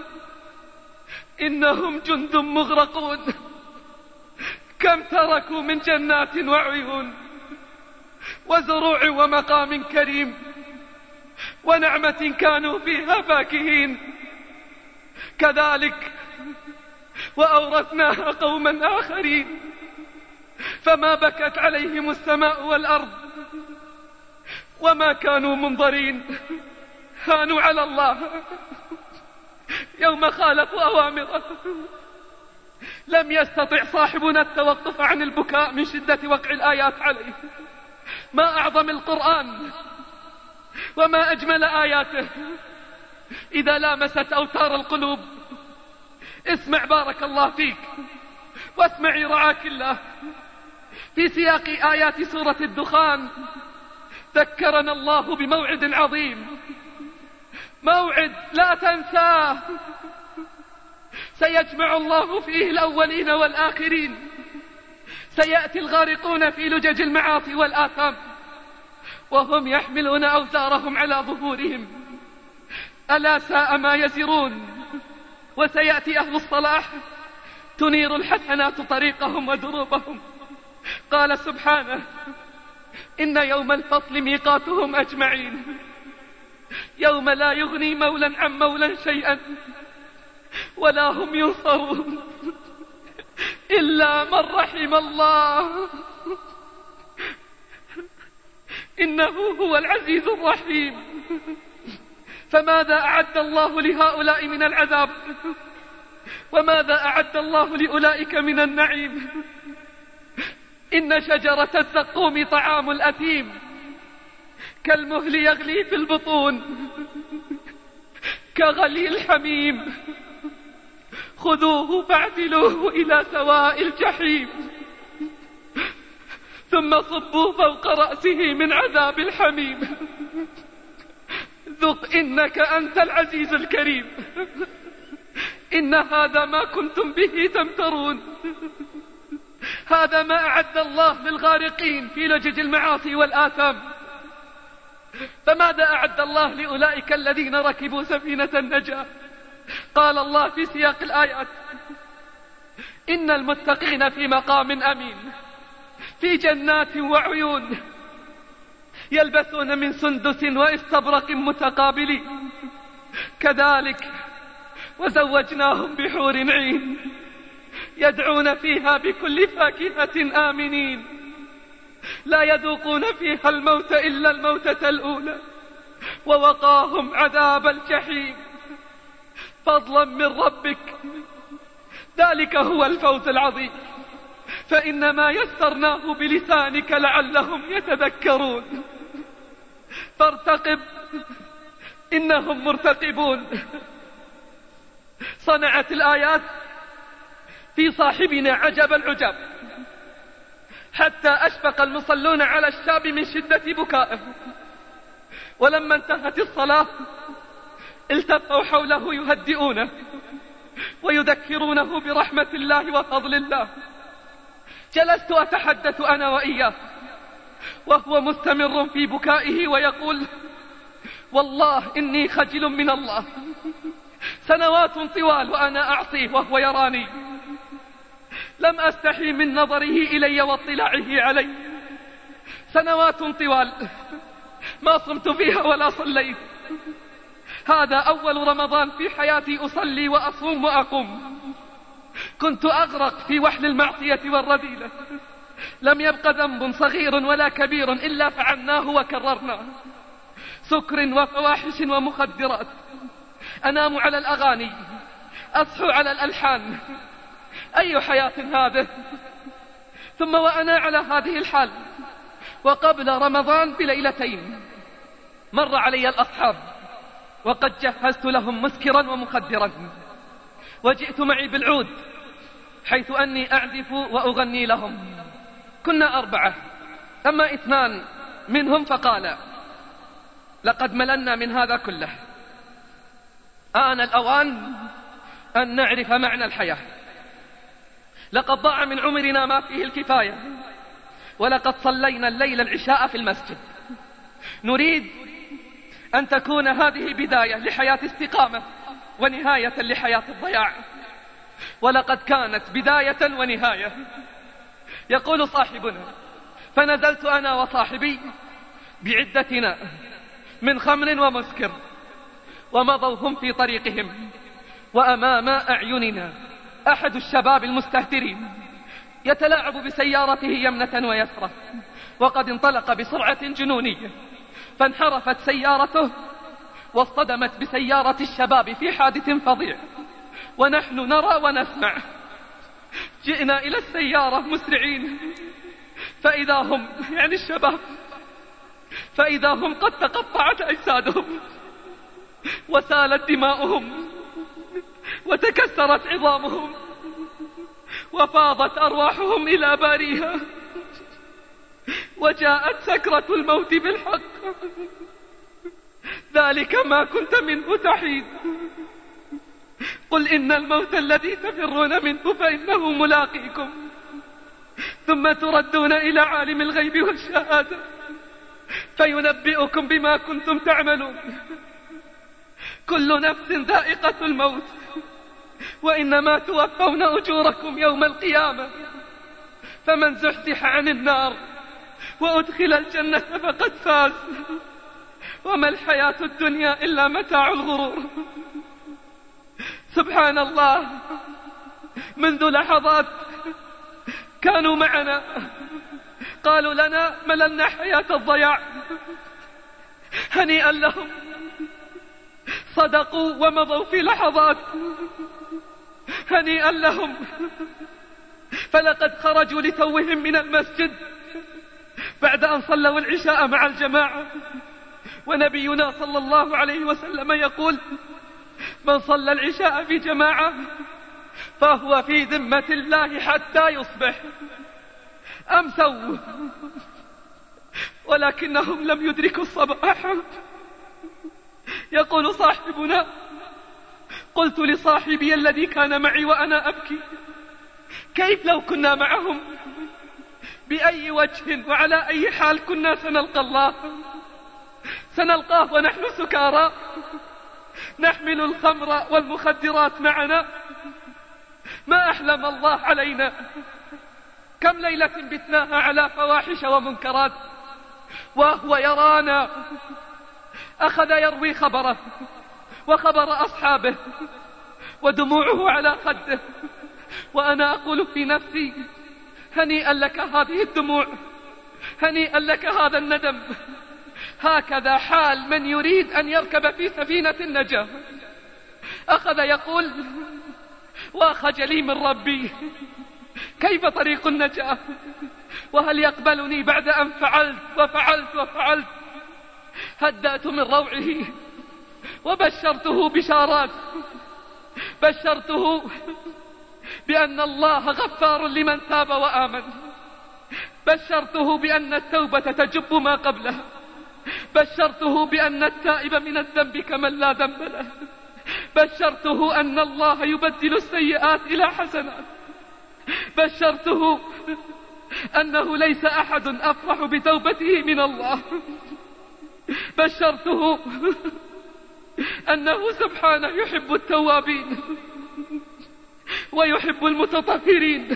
إنهم جند مغرقون. كم تركوا من جنات وعيون وزروع ومقام كريم ونعمة كانوا فيها فاكهين. كذلك وأورثناها قوما آخرين فما بكت عليهم السماء والأرض وما كانوا منظرين. هانوا على الله يوم خالفوا أوامره. لم يستطع صاحبنا التوقف عن البكاء من شدة وقع الآيات عليه. ما أعظم القرآن وما أجمل آياته إذا لامست أوتار القلوب. اسمع بارك الله فيك واسمعي رعاك الله. في سياق آيات سورة الدخان ذكرنا الله بموعد عظيم، موعد لا تنساه. سيجمع الله فيه الأولين والآخرين. سيأتي الغارقون في لجج المعاصي والآثام وهم يحملون أوزارهم على ظهورهم. ألا ساء ما يزرون. وسيأتي أهل الصلاح تنير الحسنات طريقهم ودروبهم. قال سبحانه: إن يوم الفصل ميقاتهم أجمعين يوم لا يغني مولا عن مولا شيئا ولا هم ينصرون إلا من رحم الله إنه هو العزيز الرحيم. فماذا أعد الله لهؤلاء من العذاب وماذا أعد الله لأولئك من النعيم؟ إن شجرة الزقوم طعام الأثيم كالمهل يغلي في البطون كغلي الحميم خذوه فاعدلوه إلى سواء الجحيم ثم صبوا فوق رأسه من عذاب الحميم ذق إنك أنت العزيز الكريم. إن هذا ما كنتم به تمترون. هذا ما أعد الله للغارقين في لجج المعاصي والآثام. فماذا أعد الله لأولئك الذين ركبوا سفينة النجاة؟ قال الله في سياق الآيات: إن المتقين في مقام أمين في جنات وعيون يلبسون من سندس واستبرق متقابلين كذلك وزوجناهم بحور عين يدعون فيها بكل فاكهة آمنين لا يذوقون فيها الموت إلا الموتة الأولى ووقاهم عذاب الجحيم فضلا من ربك. ذلك هو الفوز العظيم. فإنما يسرناه بلسانك لعلهم يتذكرون. فارتقب إنهم مرتقبون. صنعت الآيات في صاحبنا عجب العجب حتى أشفق المصلون على الشاب من شدة بكائه. ولما انتهت الصلاة التفوا حوله يهدئونه ويذكرونه برحمة الله وفضل الله. جلست أتحدث أنا وإياه وهو مستمر في بكائه ويقول: والله إني خجل من الله، سنوات طوال وأنا أعصيه وهو يراني، لم أستحي من نظره إلي واطلاعه علي. سنوات طوال ما صمت فيها ولا صليت. هذا أول رمضان في حياتي أصلي وأصوم وأقوم. كنت أغرق في وحل المعصية والرذيلة. لم يبق ذنب صغير ولا كبير إلا فعلناه وكررناه. سكر وفواحش ومخدرات. أنام على الأغاني، أصحو على الألحان. أي حياة هذه؟ ثم وأنا على هذه الحال وقبل رمضان بليلتين مر علي الأصحاب وقد جهزت لهم مسكرا ومخدرا، وجئت معي بالعود حيث أني أعزف وأغني لهم. كنا أربعة، أما اثنان منهم فقال: لقد مللنا من هذا كله، آن الأوان أن نعرف معنى الحياة. لقد ضاع من عمرنا ما فيه الكفاية، ولقد صلينا الليل العشاء في المسجد. نريد أن تكون هذه بداية لحياة استقامة ونهاية لحياة الضياع، ولقد كانت بداية ونهاية. يقول صاحبنا: فنزلت أنا وصاحبي بعدتنا من خمر ومسكر، ومضوا هم في طريقهم، وأمام أعيننا أحد الشباب المستهترين يتلاعب بسيارته يمنة ويسرة، وقد انطلق بسرعة جنونية، فانحرفت سيارته واصطدمت بسيارة الشباب في حادث فظيع، ونحن نرى ونسمع. جئنا إلى السيارة مسرعين، فإذا هم يعني الشباب فإذا هم قد تقطعت أجسادهم وسالت دماؤهم وتكسرت عظامهم وفاضت أرواحهم إلى باريها، وجاءت سكرة الموت بالحق. ذلك ما كنت منه تحيد. قل إن الموت الذي تفرون منه فإنه ملاقيكم، ثم تردون إلى عالم الغيب والشهادة فينبئكم بما كنتم تعملون. كل نفس ذائقة الموت، وإنما توفون أجوركم يوم القيامة. فمن زحزح عن النار وأدخل الجنة فقد فاز، وما الحياة الدنيا إلا متاع الغرور. سبحان الله، منذ لحظات كانوا معنا قالوا لنا: مللنا حياة الضياع. هنيئا لهم، صدقوا ومضوا في لحظات. هنيئا لهم، فلقد خرجوا لتوهم من المسجد بعد أن صلوا العشاء مع الجماعة، ونبينا صلى الله عليه وسلم يقول: من صلى العشاء في جماعة فهو في ذمة الله حتى يصبح. أمسوا ولكنهم لم يدركوا الصباح. يقول صاحبنا: قلت لصاحبي الذي كان معي وأنا أبكي: كيف لو كنا معهم؟ بأي وجه وعلى أي حال كنا سنلقى الله؟ سنلقاه ونحن سكارى نحمل الخمر والمخدرات معنا. ما أحلم الله علينا. كم ليلة بتناها على فواحش ومنكرات وهو يرانا. أخذ يروي خبره وخبر أصحابه ودموعه على خده، وأنا أقول في نفسي: هنيئا لك هذه الدموع، هنيئا لك هذا الندم. هكذا حال من يريد أن يركب في سفينة النجاة. أخذ يقول: وخجلي من ربي، كيف طريق النجاة؟ وهل يقبلني بعد أن فعلت وفعلت وفعلت؟ هدأت من روعه وبشرته بشارات، بشرته بأن الله غفار لمن تاب وآمن، بشرته بأن التوبة تجب ما قبلها، بشرته بأن التائب من الذنب كمن لا ذنب له، بشرته أن الله يبدل السيئات إلى حسنات، بشرته أنه ليس أحد أفرح بتوبته من الله، بشرته أنه سبحانه يحب التوابين ويحب المتطهرين.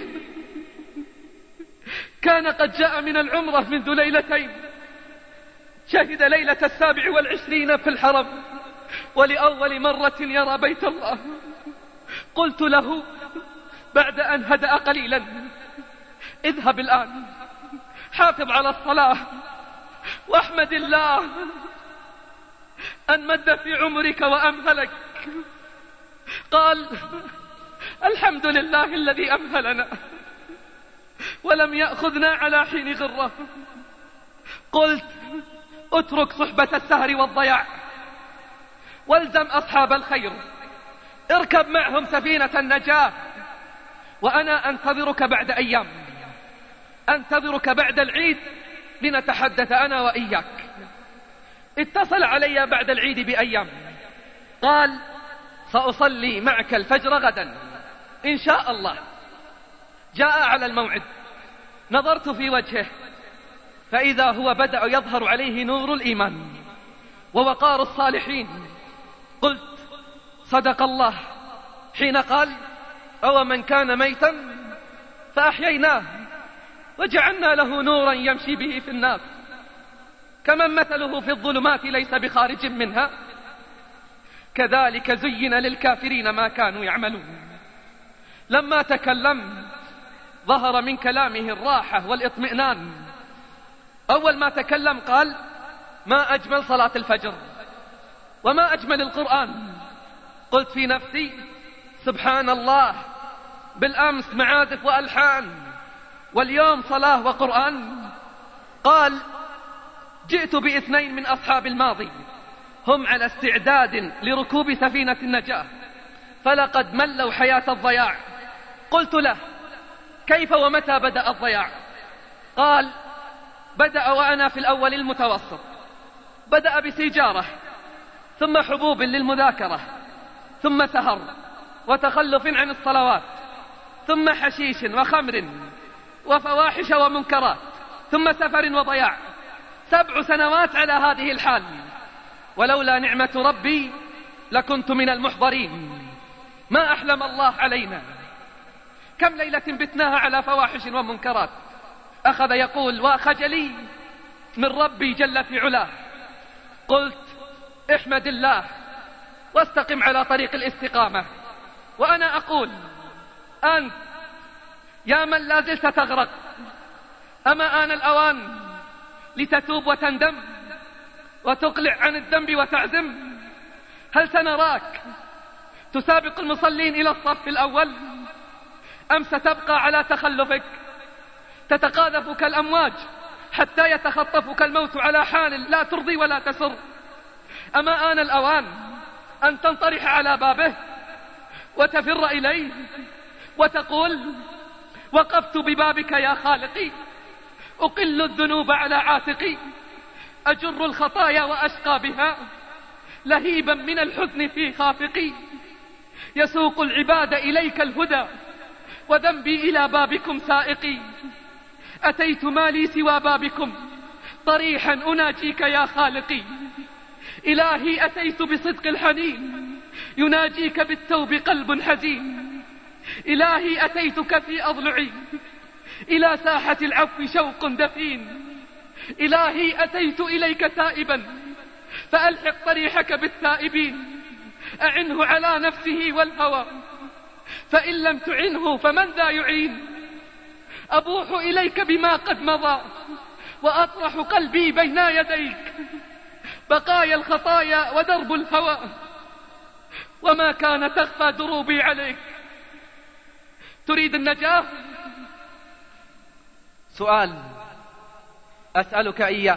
كان قد جاء من العمرة منذ ليلتين، شهد ليلة السابع والعشرين في الحرم، ولأول مرة يرى بيت الله. قلت له بعد أن هدأ قليلا: اذهب الآن، حافظ على الصلاة، واحمد الله أن مد في عمرك وأمهلك. قال: الحمد لله الذي أمهلنا ولم يأخذنا على حين غره. قلت: اترك صحبة السهر والضياع والزم أصحاب الخير، اركب معهم سفينة النجاة، وأنا أنتظرك بعد أيام، أنتظرك بعد العيد لنتحدث أنا وإياك. اتصل علي بعد العيد بأيام، قال: سأصلي معك الفجر غدا إن شاء الله. جاء على الموعد، نظرت في وجهه فإذا هو بدأ يظهر عليه نور الإيمان ووقار الصالحين. قلت: صدق الله حين قال: أو من كان ميتا فأحييناه وجعلنا له نورا يمشي به في الناس كمن مثله في الظلمات ليس بخارج منها كذلك زين للكافرين ما كانوا يعملون. لما تكلم ظهر من كلامه الراحة والإطمئنان. أول ما تكلم قال: ما أجمل صلاة الفجر وما أجمل القرآن. قلت في نفسي: سبحان الله، بالأمس معازف وألحان واليوم صلاة وقرآن. قال: جئت باثنين من أصحاب الماضي هم على استعداد لركوب سفينة النجاة، فلقد ملوا حياة الضياع. قلت له: كيف ومتى بدأ الضياع؟ قال: بدأ وأنا في الأول المتوسط، بدأ بسيجارة، ثم حبوب للمذاكرة، ثم سهر وتخلف عن الصلوات، ثم حشيش وخمر وفواحش ومنكرات، ثم سفر وضياع. سبع سنوات على هذه الحال، ولولا نعمة ربي لكنت من المحضرين. ما أحلم الله علينا. كم ليلة بتناها على فواحش ومنكرات. أخذ يقول: وخجلي من ربي جل في علاه. قلت: احمد الله واستقم على طريق الاستقامة. وأنا أقول: أنت يا من لا زلت تغرق، أما آن الأوان لتتوب وتندم وتقلع عن الذنب وتعزم؟ هل سنراك تسابق المصلين إلى الصف الأول، أم ستبقى على تخلفك تتقاذف كالأمواج حتى يتخطفك الموت على حال لا ترضي ولا تسر؟ أما آن الأوان أن تنطرح على بابه وتفر إليه وتقول: وقفت ببابك يا خالقي، أقل الذنوب على عاتقي، أجر الخطايا وأشقى بها، لهيبا من الحزن في خافقي. يسوق العباد إليك الهدى، وذنبي إلى بابكم سائقي. أتيت ما لي سوى بابكم طريحا أناجيك يا خالقي. إلهي أتيت بصدق الحنين يناجيك بالتوب قلب حزين. إلهي أتيتك في أضلعي إلى ساحة العفو شوق دفين. إلهي أتيت إليك تائبا فألحق طريحك بالتائبين. أعنه على نفسه والهوى فإن لم تعنه فمن ذا يعين. أبوح إليك بما قد مضى وأطرح قلبي بين يديك. بقايا الخطايا ودرب الهوى وما كان تخفى دروبي عليك. تريد النجاة؟ سؤال أسألك إياه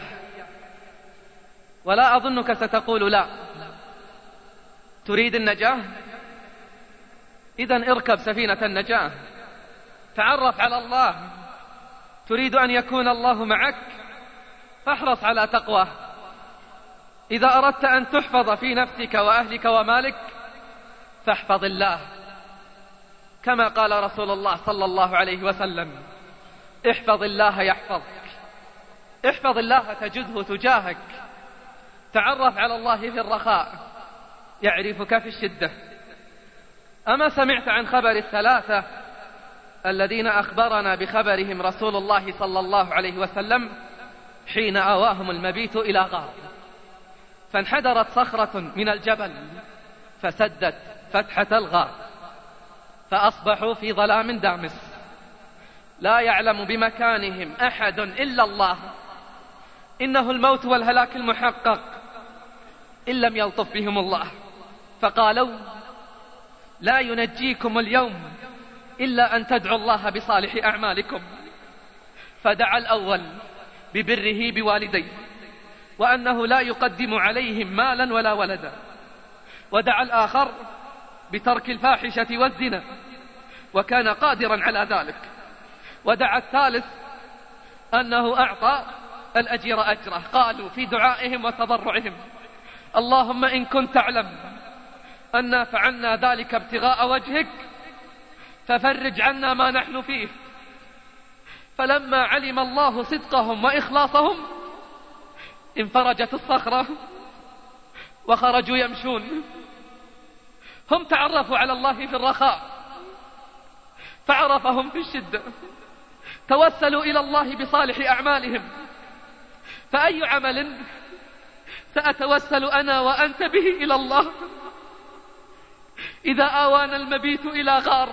ولا أظنك ستقول لا. تريد النجاة؟ إذن اركب سفينة النجاة، تعرف على الله. تريد أن يكون الله معك؟ فاحرص على تقواه. إذا أردت أن تحفظ في نفسك وأهلك ومالك فاحفظ الله، كما قال رسول الله صلى الله عليه وسلم: احفظ الله يحفظك. احفظ الله تجده تجاهك. تعرف على الله في الرخاء يعرفك في الشدة. أما سمعت عن خبر الثلاثة الذين أخبرنا بخبرهم رسول الله صلى الله عليه وسلم حين آواهم المبيت إلى غار، فانحدرت صخرة من الجبل فسدت فتحة الغار، فأصبحوا في ظلام دامس لا يعلم بمكانهم أحد إلا الله. إنه الموت والهلاك المحقق إن لم يلطف بهم الله. فقالوا: لا ينجيكم اليوم إلا أن تدعوا الله بصالح أعمالكم. فدعا الأول ببره بوالديه وأنه لا يقدم عليهم مالا ولا ولدا، ودعا الآخر بترك الفاحشة والزنا وكان قادرا على ذلك، ودعا الثالث أنه أعطى الأجير أجره. قالوا في دعائهم وتضرعهم: اللهم إن كنت تعلم أن فعلنا ذلك ابتغاء وجهك ففرج عنا ما نحن فيه. فلما علم الله صدقهم وإخلاصهم انفرجت الصخرة وخرجوا يمشون. هم تعرفوا على الله في الرخاء فعرفهم في الشدة، توسلوا إلى الله بصالح أعمالهم. فأي عمل سأتوسل أنا وأنت به إلى الله إذا آوانا المبيت إلى غار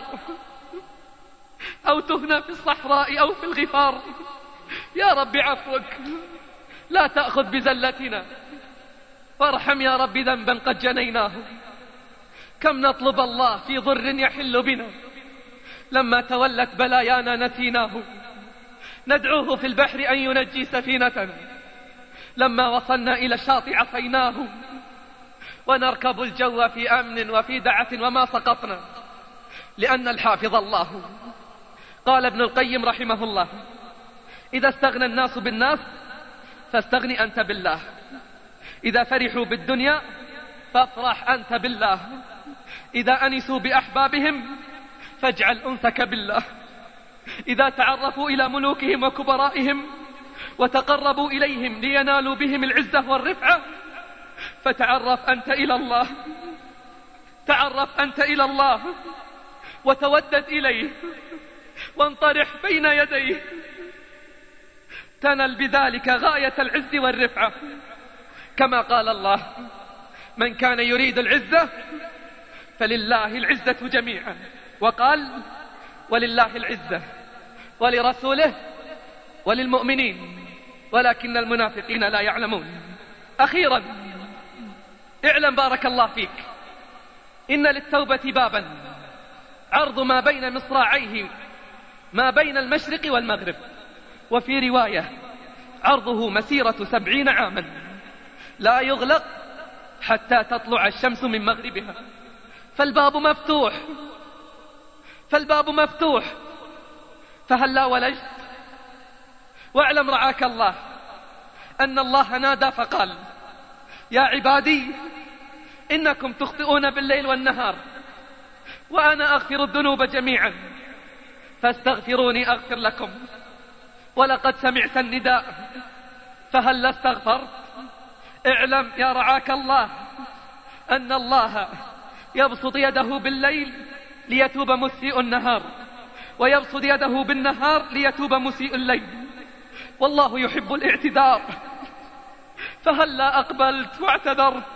أو تهنا في الصحراء أو في الغفار؟ يا رب عفوك لا تأخذ بزلتنا، وارحم يا رب ذنبا قد جنيناه. كم نطلب الله في ضر يحل بنا، لما تولت بلايانا نسيناه. ندعوه في البحر أن ينجي سفينتنا، لما وصلنا إلى الشاطئ عصيناه. ونركب الجو في أمن وفي دعة وما سقطنا، لأن الحافظ الله. قال ابن القيم رحمه الله: إذا استغنى الناس بالناس فاستغني أنت بالله. إذا فرحوا بالدنيا فافرح أنت بالله. إذا أنسوا بأحبابهم فاجعل أنسك بالله. إذا تعرفوا إلى ملوكهم وكبرائهم وتقربوا إليهم لينالوا بهم العزة والرفعة فتعرف أنت إلى الله. تعرف أنت إلى الله وتودد إليه وانطرح بين يديه، تنل بذلك غاية العز والرفعة. كما قال الله: من كان يريد العزة فلله العزة جميعا. وقال: ولله العزة ولرسوله وللمؤمنين ولكن المنافقين لا يعلمون. أخيرا اعلم بارك الله فيك إن للتوبة بابا عرض ما بين مصراعيه ما بين المشرق والمغرب، وفي رواية عرضه مسيرة سبعين عاما لا يغلق حتى تطلع الشمس من مغربها. فالباب مفتوح فالباب مفتوح فهل لا ولجت؟ واعلم رعاك الله أن الله نادى فقال: يا عبادي إنكم تخطئون بالليل والنهار وأنا أغفر الذنوب جميعا فاستغفروني أغفر لكم. ولقد سمعت النداء فهل استغفرت؟ اعلم يا رعاك الله أن الله يبسط يده بالليل ليتوب مسيء النهار، ويبسط يده بالنهار ليتوب مسيء الليل، والله يحب الاعتذار. فهل لا أقبلت واعتذرت؟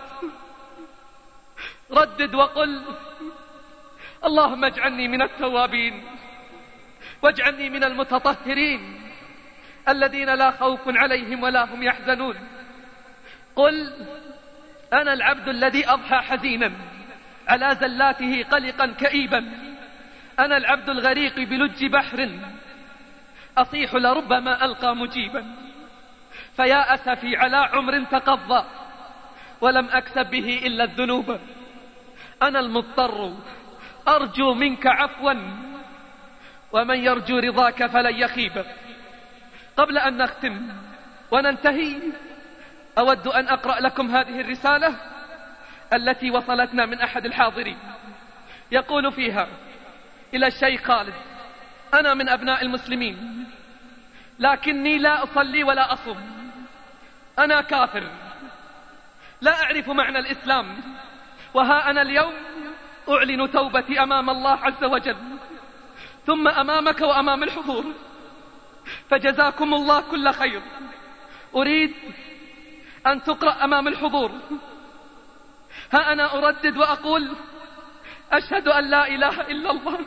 ردد وقل اللهم اجعلني من التوابين واجعلني من المتطهرين الذين لا خوف عليهم ولا هم يحزنون. قل أنا العبد الذي أضحى حزينا على زلاته قلقا كئيبا، أنا العبد الغريق بلج بحر أصيح لربما ألقى مجيبا، فيا أسفي على عمر تقضى ولم أكسب به إلا الذنوب، أنا المضطر أرجو منك عفوا ومن يرجو رضاك فلن يخيب. قبل أن نختم وننتهي أود أن أقرأ لكم هذه الرسالة التي وصلتنا من أحد الحاضرين، يقول فيها: إلى الشيخ خالد، أنا من أبناء المسلمين لكني لا أصلي ولا أصوم، أنا كافر لا أعرف معنى الإسلام، وها أنا اليوم أعلن توبتي أمام الله عز وجل ثم أمامك وأمام الحضور، فجزاكم الله كل خير. أريد أن تقرأ أمام الحضور. ها أنا أردد وأقول: أشهد أن لا إله إلا الله،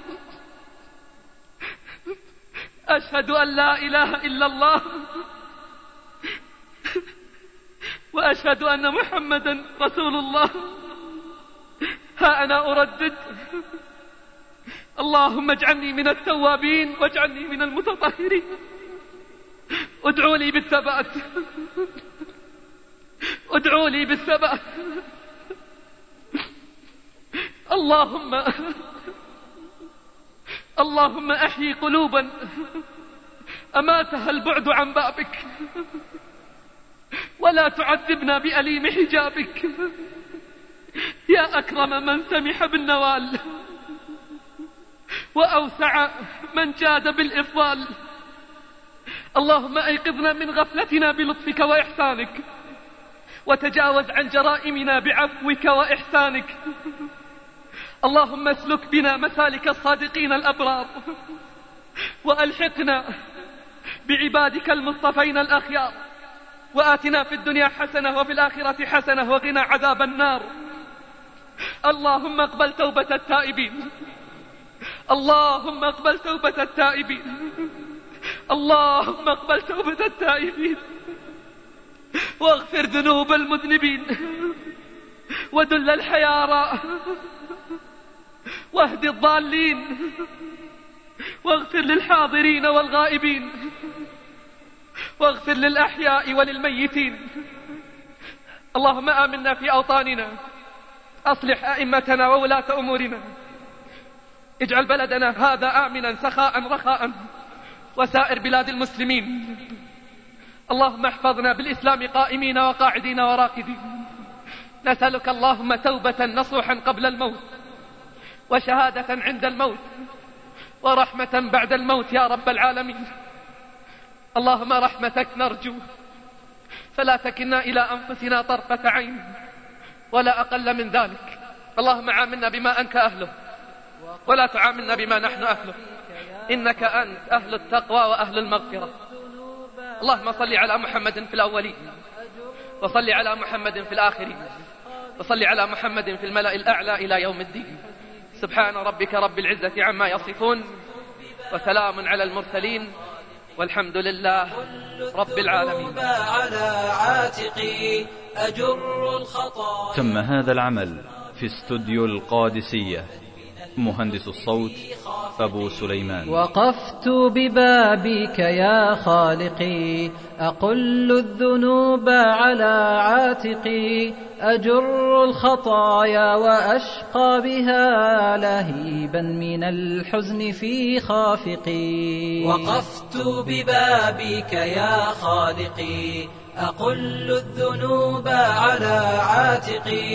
أشهد أن لا إله إلا الله، وأشهد أن محمدا رسول الله. ها أنا أردد: اللهم اجعلني من التوابين واجعلني من المتطهرين. ادعوا لي بالثبات، ادعوا لي بالثبات. اللهم اللهم أحيي قلوبا أماتها البعد عن بابك، ولا تعذبنا بأليم حجابك يا أكرم من سمح بالنوال وأوسع من جاد بالإفضال. اللهم أيقظنا من غفلتنا بلطفك وإحسانك، وتجاوز عن جرائمنا بعفوك وإحسانك. اللهم اسلك بنا مسالك الصادقين الأبرار، وألحقنا بعبادك المصطفين الأخيار، وآتنا في الدنيا حسنة وفي الآخرة حسنة وقنا عذاب النار. اللهم اقبل توبة التائبين، اللهم اقبل توبة التائبين، اللهم اقبل توبة التائبين، واغفر ذنوب المذنبين، ودل الحيارى، واهد الضالين، واغفر للحاضرين والغائبين، واغفر للأحياء وللميتين. اللهم آمنا في أوطاننا، أصلح أئمتنا وولاة أمورنا، اجعل بلدنا هذا آمنا سخاء رخاء وسائر بلاد المسلمين. اللهم احفظنا بالإسلام قائمين وقاعدين وراقدين. نسألك اللهم توبة نصوحا قبل الموت، وشهادة عند الموت، ورحمة بعد الموت يا رب العالمين. اللهم رحمتك نرجو، فلا تكلنا إلى أنفسنا طرفة عين ولا أقل من ذلك. اللهم عاملنا بما أنت أهله، ولا تعاملنا بما نحن أهله، إنك أنت أهل التقوى وأهل المغفرة. اللهم صل على محمد في الأولين، وصل على محمد في الآخرين، وصل على محمد في الملأ الأعلى إلى يوم الدين. سبحان ربك رب العزة عما يصفون، وسلام على المرسلين، والحمد لله رب العالمين. تم هذا العمل في استوديو القادسية. مهندس الصوت أبو سليمان. وقفت ببابك يا خالقي، أقل الذنوب على عاتقي، أجر الخطايا وأشقى بها لهيبا من الحزن في خافقي. وقفت ببابك يا خالقي، أقل الذنوب على عاتقي،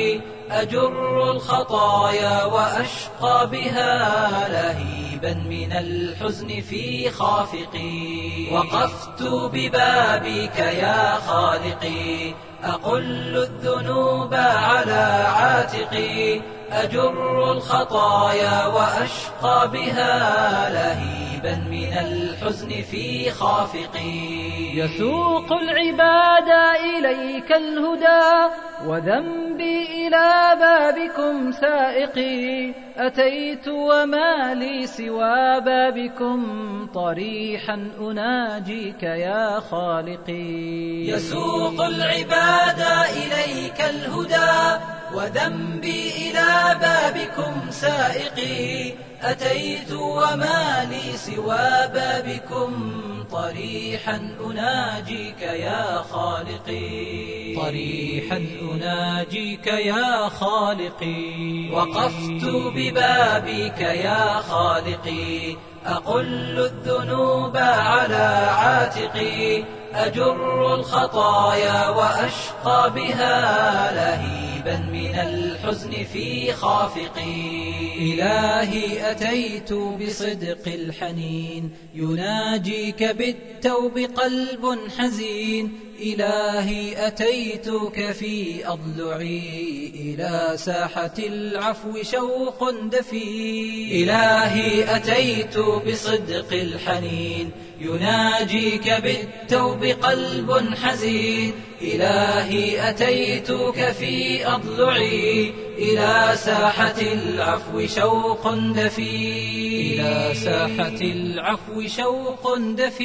أجر الخطايا وأشقى بها لهيبا من الحزن في خافقي. وقفت ببابك يا خالقي أقل الذنوب على عاتقي. أجر الخطايا وأشقى بها لهيبا من الحزن في خافقي. يسوق العباد إليك الهدى وذنبي إلى بابكم سائقي. أتيت وما لي سوى بابكم طريحا أناجيك يا خالقي. يسوق العباد إليك الهدى وذنبي إلى بابكم سائقي. أتيت وما لي سوى بابكم طريحا أناجيك يا خالقي. طريحا أناجيك يا خالقي. وقفت ببابك يا خالقي أقل الذنوب على عاتقي. أجر الخطايا وأشقى بها لهيبا من الحزن في خافقي. إلهي أتيت بصدق الحنين يناجيك بالتوب قلب حزين. إلهي أتيتك في أضلعي إلى ساحة العفو شوق دفين. إلهي أتيت بصدق الحنين يناجيك بالتوب قلب حزين. إلهي أتيتك في أضلعي إلى ساحة العفو شوق دفين. إلى ساحة العفو شوق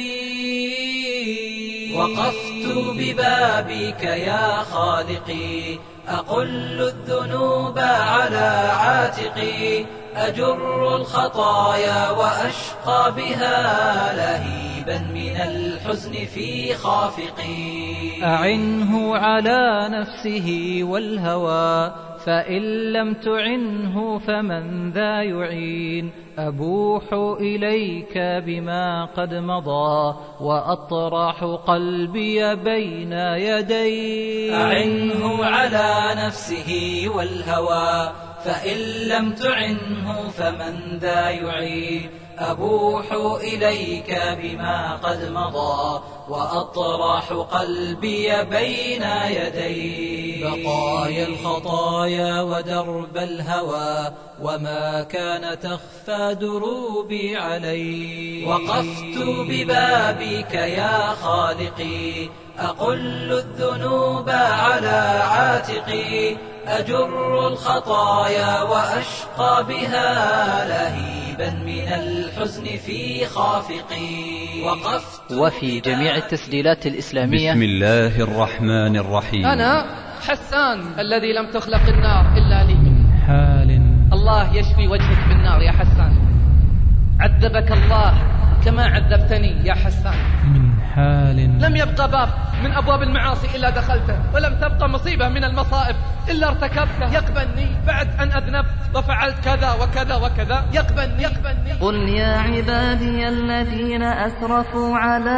دفين. وقفت ببابك يا خالقي أقل الذنوب على عاتقي. أجر الخطايا وأشقى بها لهيبا من الحزن في خافقي. أعنه على نفسه والهوى فإن لم تعنه فمن ذا يعين. أبوح إليك بما قد مضى وأطرح قلبي بين يديك. أعنه على نفسه والهوى فإن لم تعنه فمن ذا يعين. أبوح إليك بما قد مضى وأطرح قلبي بين يديك. بقايا الخطايا ودرب الهوى وما كان تخفى دروبي علي. وقفت ببابك يا خالقي أقل الذنوب على عاتقي. أجر الخطايا وأشقى بها لهيبا من الحزن في خافقي. وقفت وفي جميع التسجيلات الإسلامية. بسم الله الرحمن الرحيم. أنا حسان الذي لم تخلق النار إلا لي. من حال الله يشفي وجهك بالنار يا حسان. عذبك الله كما عذبتني يا حسان. من حال لم يبقى باب من أبواب المعاصي إلا دخلته، ولم تبقى مصيبة من المصائب إلا ارتكبته. يقبلني بعد أن أذنبت وفعلت كذا وكذا وكذا. يقبلني, يقبلني. قل يا عبادي الذين أسرفوا على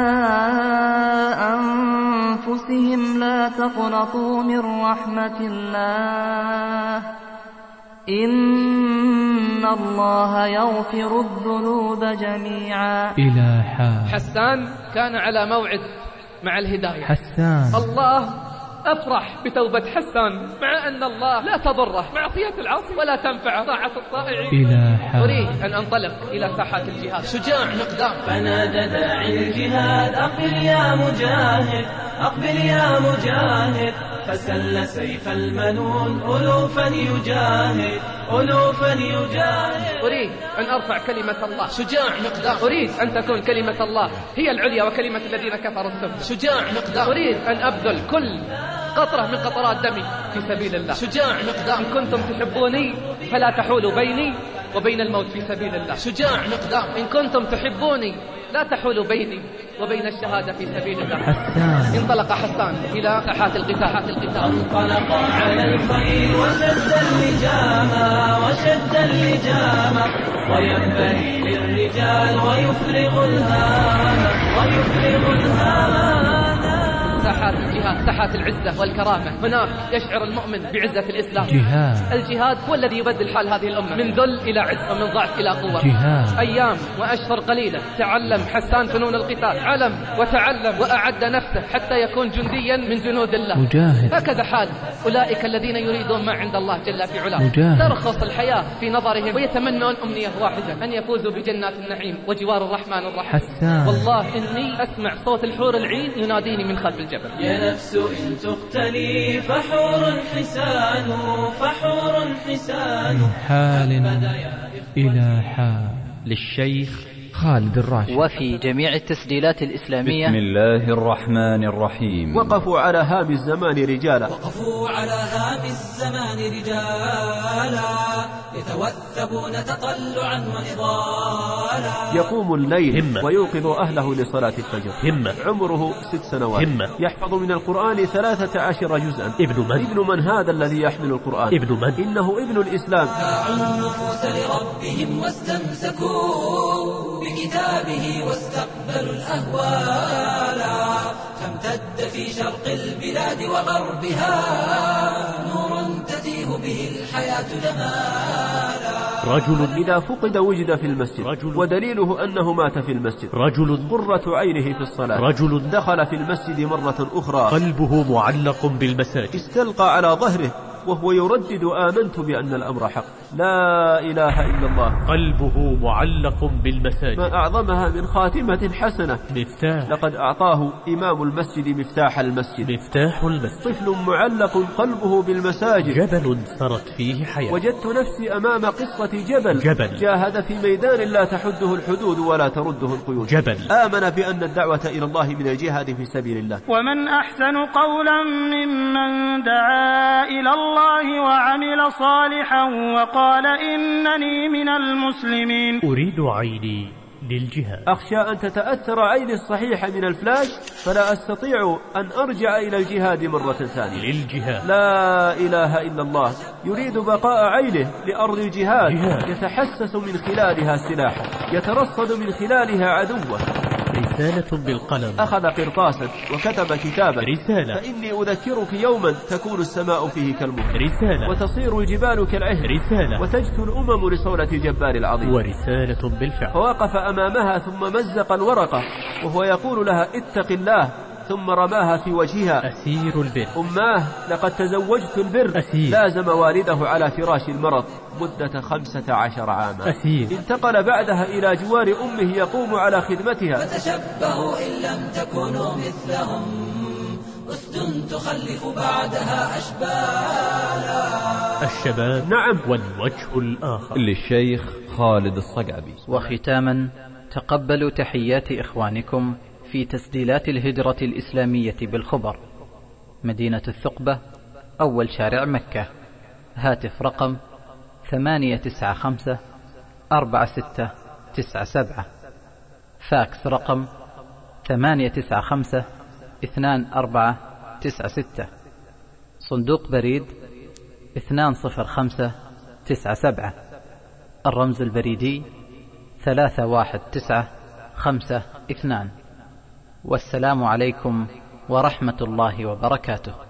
أنفسهم لا تقنطوا من رحمة الله إن الله يغفر الذنوب جميعا. إلى حال حسان كان على موعد مع الهداية. حسان الله أفرح بتوبة حسان مع أن الله لا تضره معصية العاصي ولا تنفع طاعة الطائعين. إلى حال أريد أن أنطلق إلى ساحات الجهاد. شجاع مقدام. فنادى داعي الجهاد أقبل يا مجاهد أقبل يا مجاهد. فسل سيف المنون ألوفا يجاهد ألوفا يجاهد. أريد أن أرفع كلمة الله. شجاع مقدام. أريد أن تكون كلمة الله هي العليا وكلمة الذين كفروا السفلى. شجاع مقدام. أريد أن أبذل كل قطرة من قطرات دمي في سبيل الله. شجاع مقدام. إن كنتم تحبوني فلا تحولوا بيني وبين الموت في سبيل الله. شجاع مقدام. إن كنتم تحبوني لا تحولوا بيني وبين الشهادة في سبيل الله. حسان انطلق حسان إلى ساحات القتال. انطلق على الخيل وشد اللجام وشد اللجام وينبغي للرجال ويفرغ الهام ويفرغ الهام. ساحات ساحات الجهاد، ساحات العزة والكرامة. هناك يشعر المؤمن بعزة الإسلام. جهاد. الجهاد هو الذي يبدل حال هذه الأمة من ذل إلى عز ومن ضعف إلى قوة. جهاد. أيام وأشهر قليلة تعلم حسان فنون القتال، علم وتعلم وأعد نفسه حتى يكون جنديا من جنود الله. مجاهد. هكذا حال أولئك الذين يريدون ما عند الله جل في علاه. مجاهد. ترخص الحياة في نظرهم ويتمنون أمنية واحدة، أن يفوزوا بجنات النعيم وجوار الرحمن الرحيم. حسان. والله إني أسمع صوت الحور العين يناديني من خلف الجبل. يا نفس إن تقتلي فحور حسان، فحور حسان. من حال إلى حال. للشيخ خالد الراشد. وفي جميع التسجيلات الإسلامية. بسم الله الرحمن الرحيم. وقفوا على هام الزمان رجالا، وقفوا على هام الزمان رجالا، يتوثبون تطلعا ونضالا. يقوم الليل همة ويوقظ أهله لصلاة الفجر. همة عمره ست سنوات. همة يحفظ من القرآن ثلاثة عشر جزءا. ابن من؟ ابن من هذا الذي يحمل القرآن؟ ابن من؟ إنه ابن الإسلام. باعوا النفوس لربهم واستمسكوا بكتابه واستقبلوا الأهوال، فامتد في شرق البلاد وغربها نور تتيه به الحياة جمالا. رجل إذا فقد وجد في المسجد، رجل ودليله أنه مات في المسجد. رجل قرة عينه في الصلاة. رجل دخل في المسجد مرة أخرى قلبه معلق بالمساجد، استلقى على ظهره وهو يردد آمنت بأن الأمر حق، لا إله إلا الله، قلبه معلق بالمساجد. ما أعظمها من خاتمة حسنة. مفتاح، لقد أعطاه إمام المسجد مفتاح المسجد. مفتاح المسجد. طفل معلق قلبه بالمساجد. جبل سرت فيه حياة. وجدت نفسي أمام قصة جبل. جبل جاهد في ميدان لا تحده الحدود ولا ترده القيود. جبل آمن بأن الدعوة إلى الله من الجهاد في سبيل الله. ومن أحسن قولا ممن دعا إلى الله وعمل صالحا وقال إنني من المسلمين. أريد عيني للجهاد. أخشى أن تتأثر عيني الصحيحة من الفلاش فلا أستطيع أن أرجع إلى الجهاد مرة ثانية. للجهاد. لا إله إلا الله. يريد بقاء عينه لأرض الجهاد. جهاد. يتحسس من خلالها سلاحا، يترصد من خلالها عدوه. رسالة بالقلم. أخذ قرطاسا وكتب كتابا. رسالة. فإني أذكرك يوما تكون السماء فيه كالمهر. رسالة. وتصير الجبال كالعهن. رسالة. وتجثو الأمم لصولة الجبار العظيم. ورسالة بالفعل. فوقف أمامها ثم مزق الورقة وهو يقول لها اتق الله، ثم رماها في وجهها. أسير البر. أماه لقد تزوجت البر. أسير. لازم والده على فراش المرض مدة خمسة عشر عاما. أسير. انتقل بعدها إلى جوار أمه يقوم على خدمتها. فتشبهوا إن لم تكونوا مثلهم، أسد تخلف بعدها أشبالا. الشباب نعم، والوجه الآخر. للشيخ خالد الصقعبي. وختاما تقبلوا تحيات إخوانكم في تسجيلات الهجرة الإسلامية بالخبر، مدينة الثقبة، أول شارع مكة. هاتف رقم ثمانية تسعة خمسة أربعة ستة تسعة سبعة. فاكس رقم ثمانية تسعة خمسة اثنان أربعة تسعة ستة. صندوق بريد اثنان صفر خمسة تسعة سبعة. الرمز البريدي ثلاثة واحد تسعة خمسة اثنان. والسلام عليكم ورحمة الله وبركاته.